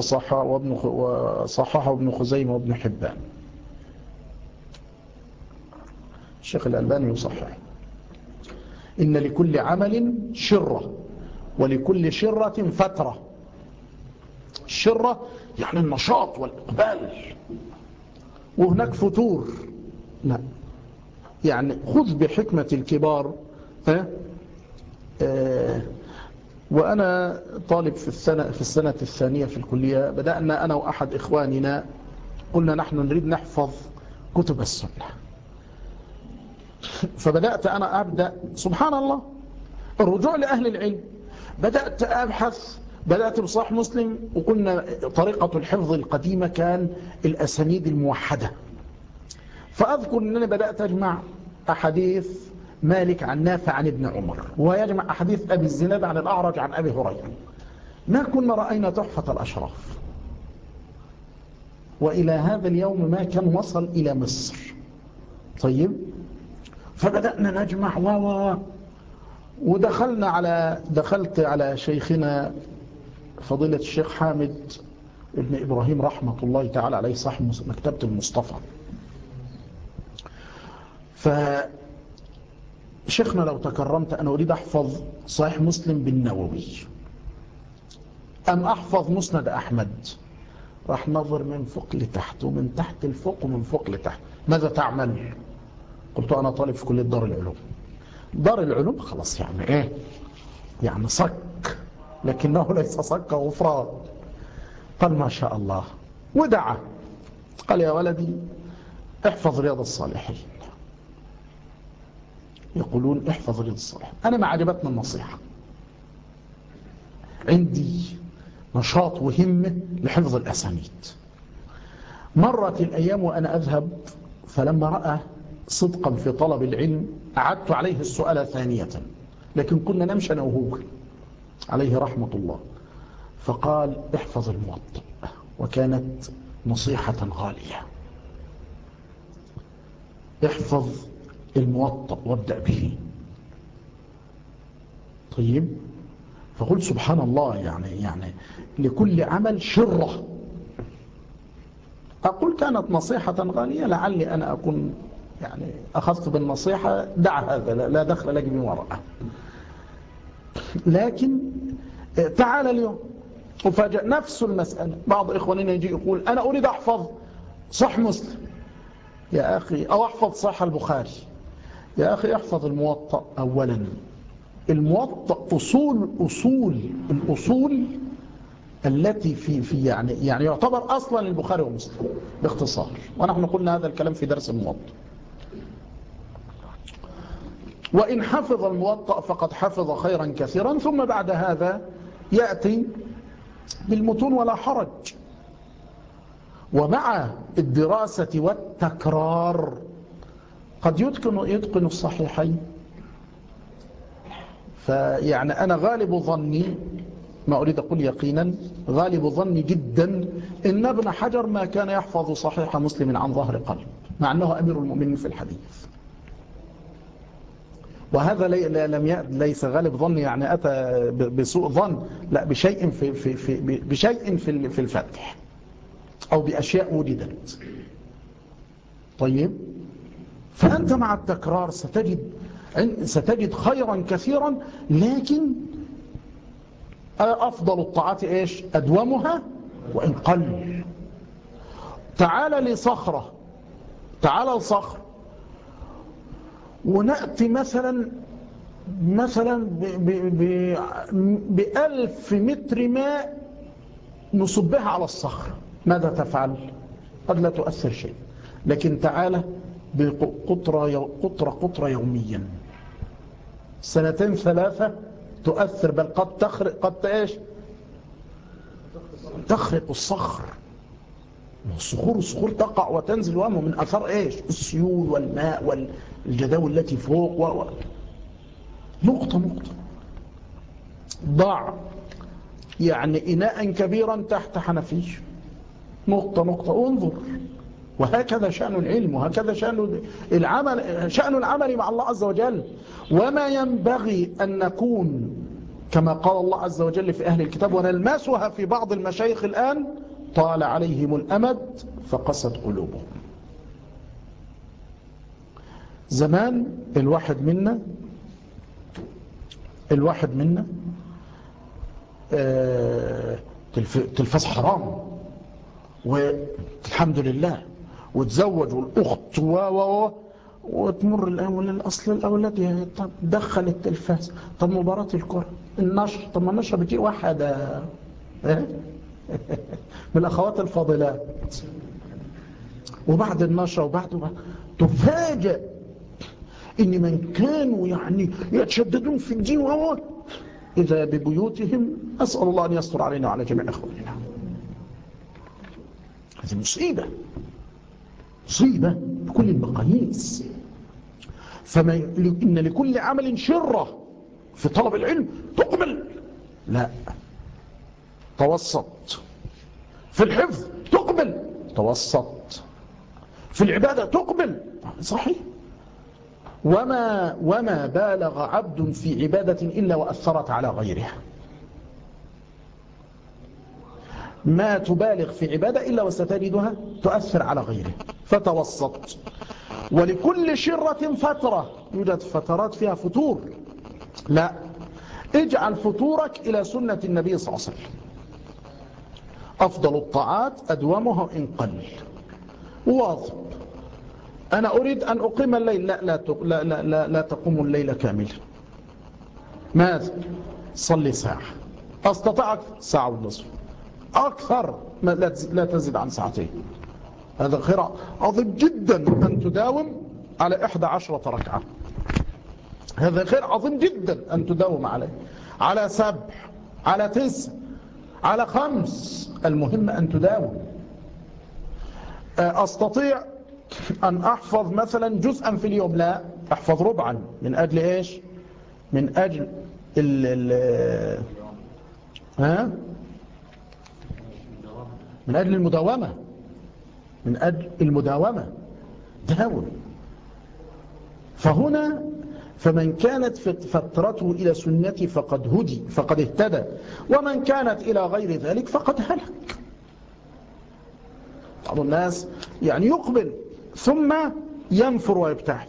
وصححه ابن خزيمة وابن حبان. الشيخ الألباني يصحح: إن لكل عمل شرة ولكل شرة فترة. الشرة يعني النشاط والإقبال، وهناك فتور. لا، يعني خذ بحكمة الكبار. وأنا طالب في السنة الثانية في الكلية، بدأنا أنا وأحد إخواننا، قلنا نحن نريد نحفظ كتب السنة. فبدأت أنا أبدأ، سبحان الله، الرجوع لأهل العلم. بدأت أبحث، بدأت بصحيح مسلم، وقلنا طريقة الحفظ القديمة كان الأسانيد الموحدة. فأذكر أنني بدأت أجمع أحاديث مالك عن نافع عن ابن عمر، ويجمع أحاديث أبي الزناد عن الأعرج عن أبي هريرة. ما كنا رأينا تحفة الأشراف، وإلى هذا اليوم ما كان وصل إلى مصر. طيب، فبدأنا نجمع دخلت على شيخنا فضيلة الشيخ حامد ابن إبراهيم رحمة الله تعالى عليه، صاحب مكتبة المصطفى. فشيخنا لو تكرمت، أنا أريد أحفظ صحيح مسلم بالنووي أم أحفظ مسند أحمد؟ راح نظر من فوق لتحت ومن تحت لفوق ومن فوق لتحت. ماذا تعمل؟ قلت أنا طالب في كلية دار العلوم. دار العلوم خلاص، يعني إيه؟ يعني صك، لكنه ليس صك غفران. قال ما شاء الله، ودعا، قال يا ولدي احفظ رياض الصالحين. يقولون احفظ رياض الصالحين. أنا ما عجبتنا النصيحة، عندي نشاط وهمة لحفظ الأسانيد. مرت الأيام وأنا أذهب، فلما رأى صدقا في طلب العلم أعدت عليه السؤال ثانية، لكن كنا نمشي أنا وهو عليه رحمة الله. فقال احفظ الموطأ، وكانت نصيحة غالية. احفظ الموطأ وابدأ به. طيب، فقلت سبحان الله، يعني لكل عمل شرة. أقول كانت نصيحة غالية، لعلي أنا أكون يعني أخذت بالنصيحة، دع هذا، لا دخل لك من وراءه. لكن تعال اليوم وفاجأ نفس المسألة. بعض إخواننا يجي يقول أنا أريد أحفظ صح مسلم. يا أخي، أو أحفظ صح البخاري. يا أخي، أحفظ الموطأ أولا. الموطأ الأصول التي في يعني يعتبر أصلا البخاري ومسلم باختصار، ونحن قلنا هذا الكلام في درس الموطأ. وإن حفظ الموطأ فقد حفظ خيرا كثيرا، ثم بعد هذا يأتي بالمتون ولا حرج. ومع الدراسة والتكرار قد يتقن الصحيحين. فيعني أنا غالب ظني، ما أريد أقول يقينا، غالب ظني جدا إن ابن حجر ما كان يحفظ صحيح مسلم عن ظهر قلب، مع أنه أمير المؤمنين في الحديث. وهذا ليس غالب ظني يعني أتى بسوء ظن، لا، بشيء في الفتح، أو بأشياء وجدت. طيب، فأنت مع التكرار ستجد خيرا كثيرا. لكن أفضل الطاعات إيش؟ أدومها وإن قل. تعال لصخرة، تعال لصخر، ونأتي مثلا ب1000 متر ماء نصبها على الصخر، ماذا تفعل؟ قد لا تؤثر شيء. لكن تعال بقطرة يوميا، 2 3 تؤثر، بل قد تخرق الصخر. الصخور تقع وتنزل، وامه من أثر إيش؟ السيول والماء والجداول التي فوق نقطة. ضع يعني إناء كبيرا تحت حنفية، نقطة وانظر. وهكذا شأن العلم، وهكذا شأن العمل مع الله عز وجل. وما ينبغي أن نكون كما قال الله عز وجل في أهل الكتاب، ونلمسها في بعض المشايخ الآن: طال عليهم الأمد فقست قلوبهم. زمان الواحد منا تلفاز حرام والحمد لله، وتزوج والأخت وتمر الأيام الأصل الأولاد طب دخل التلفاز، طب مباراة الكرة، النشر، طب ما النشر بتجي واحدة من الأخوات الفاضلات، وبعد النشر وبعد تفاجأ إن من كانوا يعني يتشددون في الدين وهو إذا ببيوتهم، أسأل الله أن يستر علينا وعلى جميع إخواننا. هذه مصيبة بكل المقاييس. إن لكل عمل شرة، في طلب العلم تقبل، لا توسط، في الحفظ تقبل توسط، في العبادة تقبل صحيح. وما بالغ عبد في عبادة إلا وأثرت على غيره، ما تبالغ في عبادة إلا وستجدها تؤثر على غيره، فتوسط. ولكل شرة فترة، يوجد فترات فيها فتور، لا اجعل فتورك إلى سنة النبي صلى الله عليه وسلم. أفضل الطاعات أدومها إن قل، واظب. أنا أريد أن أقيم الليل، لا تقوم الليل كاملا. ماذا؟ صلي ساعة، أستطعك ساعة ونصف، أكثر لا تزيد عن ساعتين. هذا خير عظيم جدا أن تداوم على 11 ركعة، هذا خير عظيم جدا أن تداوم عليه، على 7، على 9، على 5، المهم أن تداوم. أستطيع أن أحفظ مثلا جزءا في اليوم، لا أحفظ ربعا. من أجل إيش؟ من أجل من أجل المداومة، من أجل المداومة داوم. فهنا فمن كانت فترته إلى سنتي فقد هدي، فقد اهتدى، ومن كانت إلى غير ذلك فقد هلك. بعض الناس يعني يقبل ثم ينفر ويبتعد.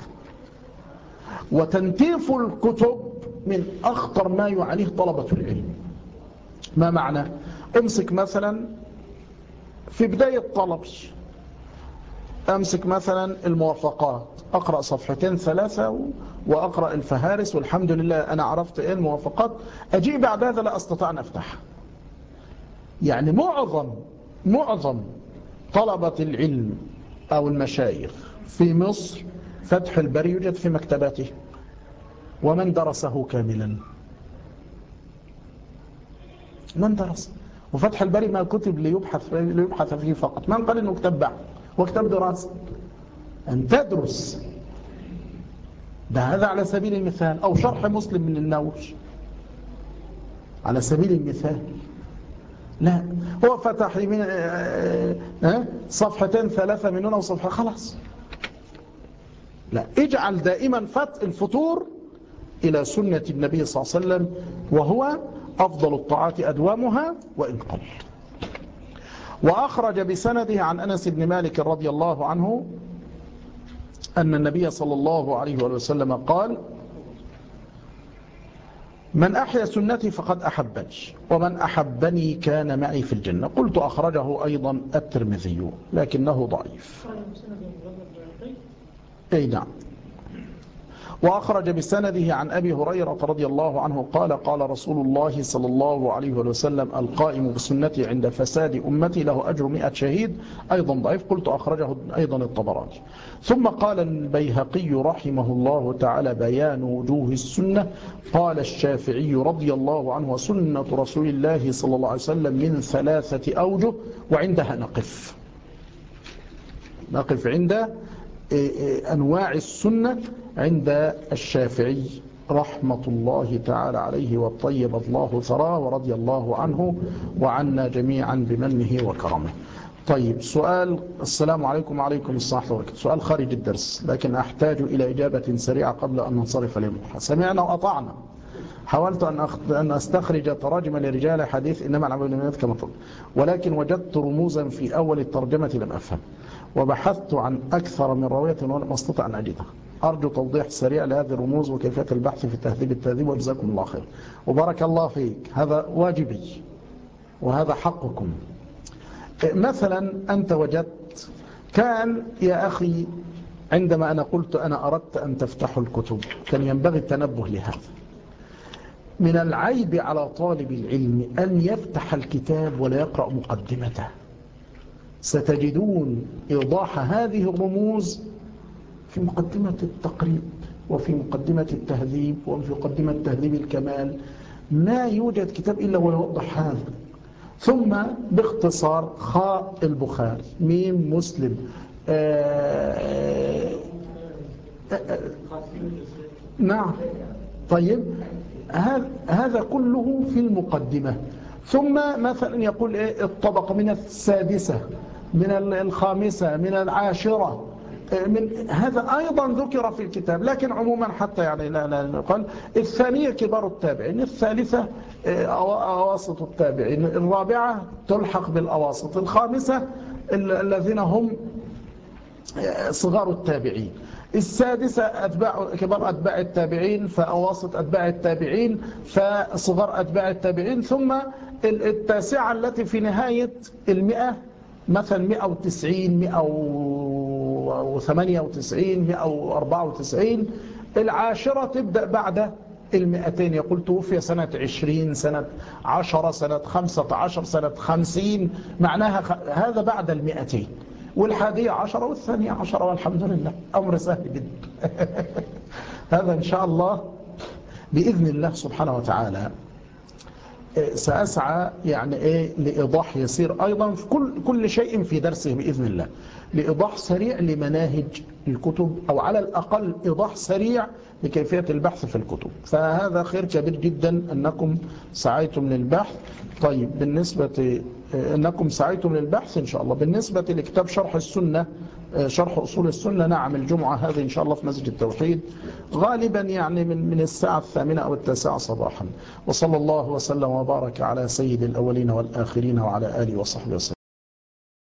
وتنتيف الكتب من أخطر ما يعانيه طلبة العلم. ما معنى؟ امسك مثلا في بداية طلبي، أمسك مثلا الموافقات، أقرأ صفحتين 3 وأقرأ الفهارس، والحمد لله أنا عرفت إيه الموافقات، أجي بعد هذا لا أستطيع أن أفتح. يعني معظم طلبة العلم أو المشايخ في مصر فتح البري يوجد في مكتباته، ومن درسه كاملا؟ من درس؟ وفتح البري ما كتب ليبحث فيه فقط، من قال إنه كتاب بحث وكتاب دراسة؟ أن تدرس ده، هذا على سبيل المثال. أو شرح مسلم من النووي على سبيل المثال. لا، هو فتح لي من صفحتين 3 من هنا وصفحة خلاص. لا، اجعل دائما الفطور إلى سنة النبي صلى الله عليه وسلم، وهو أفضل الطاعات أدوامها وإن قل. وأخرج بسنده عن أنس بن مالك رضي الله عنه أن النبي صلى الله عليه وسلم قال: من أحيا سنتي فقد أحبني، ومن أحبني كان معي في الجنة. قلت أخرجه أيضا الترمذي لكنه ضعيف. أي نعم. وأخرج بسنده عن أبي هريرة رضي الله عنه قال: قال رسول الله صلى الله عليه وسلم: القائم بسنتي عند فساد أمتي له أجر 100 شهيد. أيضا ضعيف. قلت أخرجه أيضا الطبراني. ثم قال البيهقي رحمه الله تعالى: بيان وجوه السنة. قال الشافعي رضي الله عنه: سنة رسول الله صلى الله عليه وسلم من 3 أوجه، وعندها نقف عند أنواع السنة عند الشافعي رحمة الله تعالى عليه، وطيب الله ثراه ورضي الله عنه وعنا جميعا بمنه وكرمه. طيب، سؤال. السلام عليكم. وعليكم السلام ورحمة الله وبركاته. سؤال خارج الدرس لكن أحتاج إلى إجابة سريعة قبل أن ننصرف اليوم. سمعنا وأطعنا. حاولت أن أستخرج تراجم لرجال حديث إنما الأعمال بالنيات كما قلت، ولكن وجدت رموزا في أول الترجمة لم أفهم، وبحثت عن أكثر من رواية ولم أستطع أن أجدها. أرجو توضيح سريع لهذه الرموز وكيفية البحث في تهذيب التهذيب، وجزاكم الله خير وبارك الله فيك. هذا واجبي وهذا حقكم. مثلا أنت وجدت كان يا أخي عندما أنا قلت أنا أردت أن تفتحوا الكتب كان ينبغي التنبه لهذا. من العيب على طالب العلم أن يفتح الكتاب ولا يقرأ مقدمته. ستجدون إيضاح هذه الرموز في مقدمة التقريب وفي مقدمة التهذيب وفي مقدمة تهذيب الكمال. ما يوجد كتاب إلا ويوضح هذا. ثم باختصار: خاء البخاري، ميم مسلم، نعم. طيب هذا كله في المقدمة. ثم مثلا يقول الطبقة من السادسة، من الخامسة، من العاشرة، من هذا أيضا ذكر في الكتاب، لكن عموما حتى يعني لا نقول. الثانية كبار التابعين، الثالثة أواسط التابعين، الرابعة تلحق بالأواسط، الخامسة الذين هم صغار التابعين، السادسة كبار أتباع التابعين، فأواسط أتباع التابعين، فصغار أتباع التابعين، ثم التاسعة التي في نهاية 100 مثلا 190 198 194. العاشرة تبدأ بعد 200. يقول توفي سنة 20 سنة 10 سنة 15 سنة 50، معناها هذا بعد 200. والحادية 10 والثانية 10، والحمد لله أمر سهل جدا. هذا إن شاء الله بإذن الله سبحانه وتعالى سأسعى يعني لإيضاح يسير أيضا في كل شيء في درسه بإذن الله، لإيضاح سريع لمناهج الكتب، أو على الأقل إيضاح سريع لكيفية البحث في الكتب. فهذا خير كبير جدا أنكم سعيتم للبحث. طيب بالنسبة أنكم سعيتم للبحث إن شاء الله. بالنسبة لكتاب شرح السنة، شرح أصول السنة، نعم الجمعة هذه إن شاء الله في مسجد التوحيد، غالبا يعني من الساعة 8 أو 9 صباحا. وصلى الله وسلم وبارك على سيد الأولين والآخرين وعلى آله وصحبه وسلم.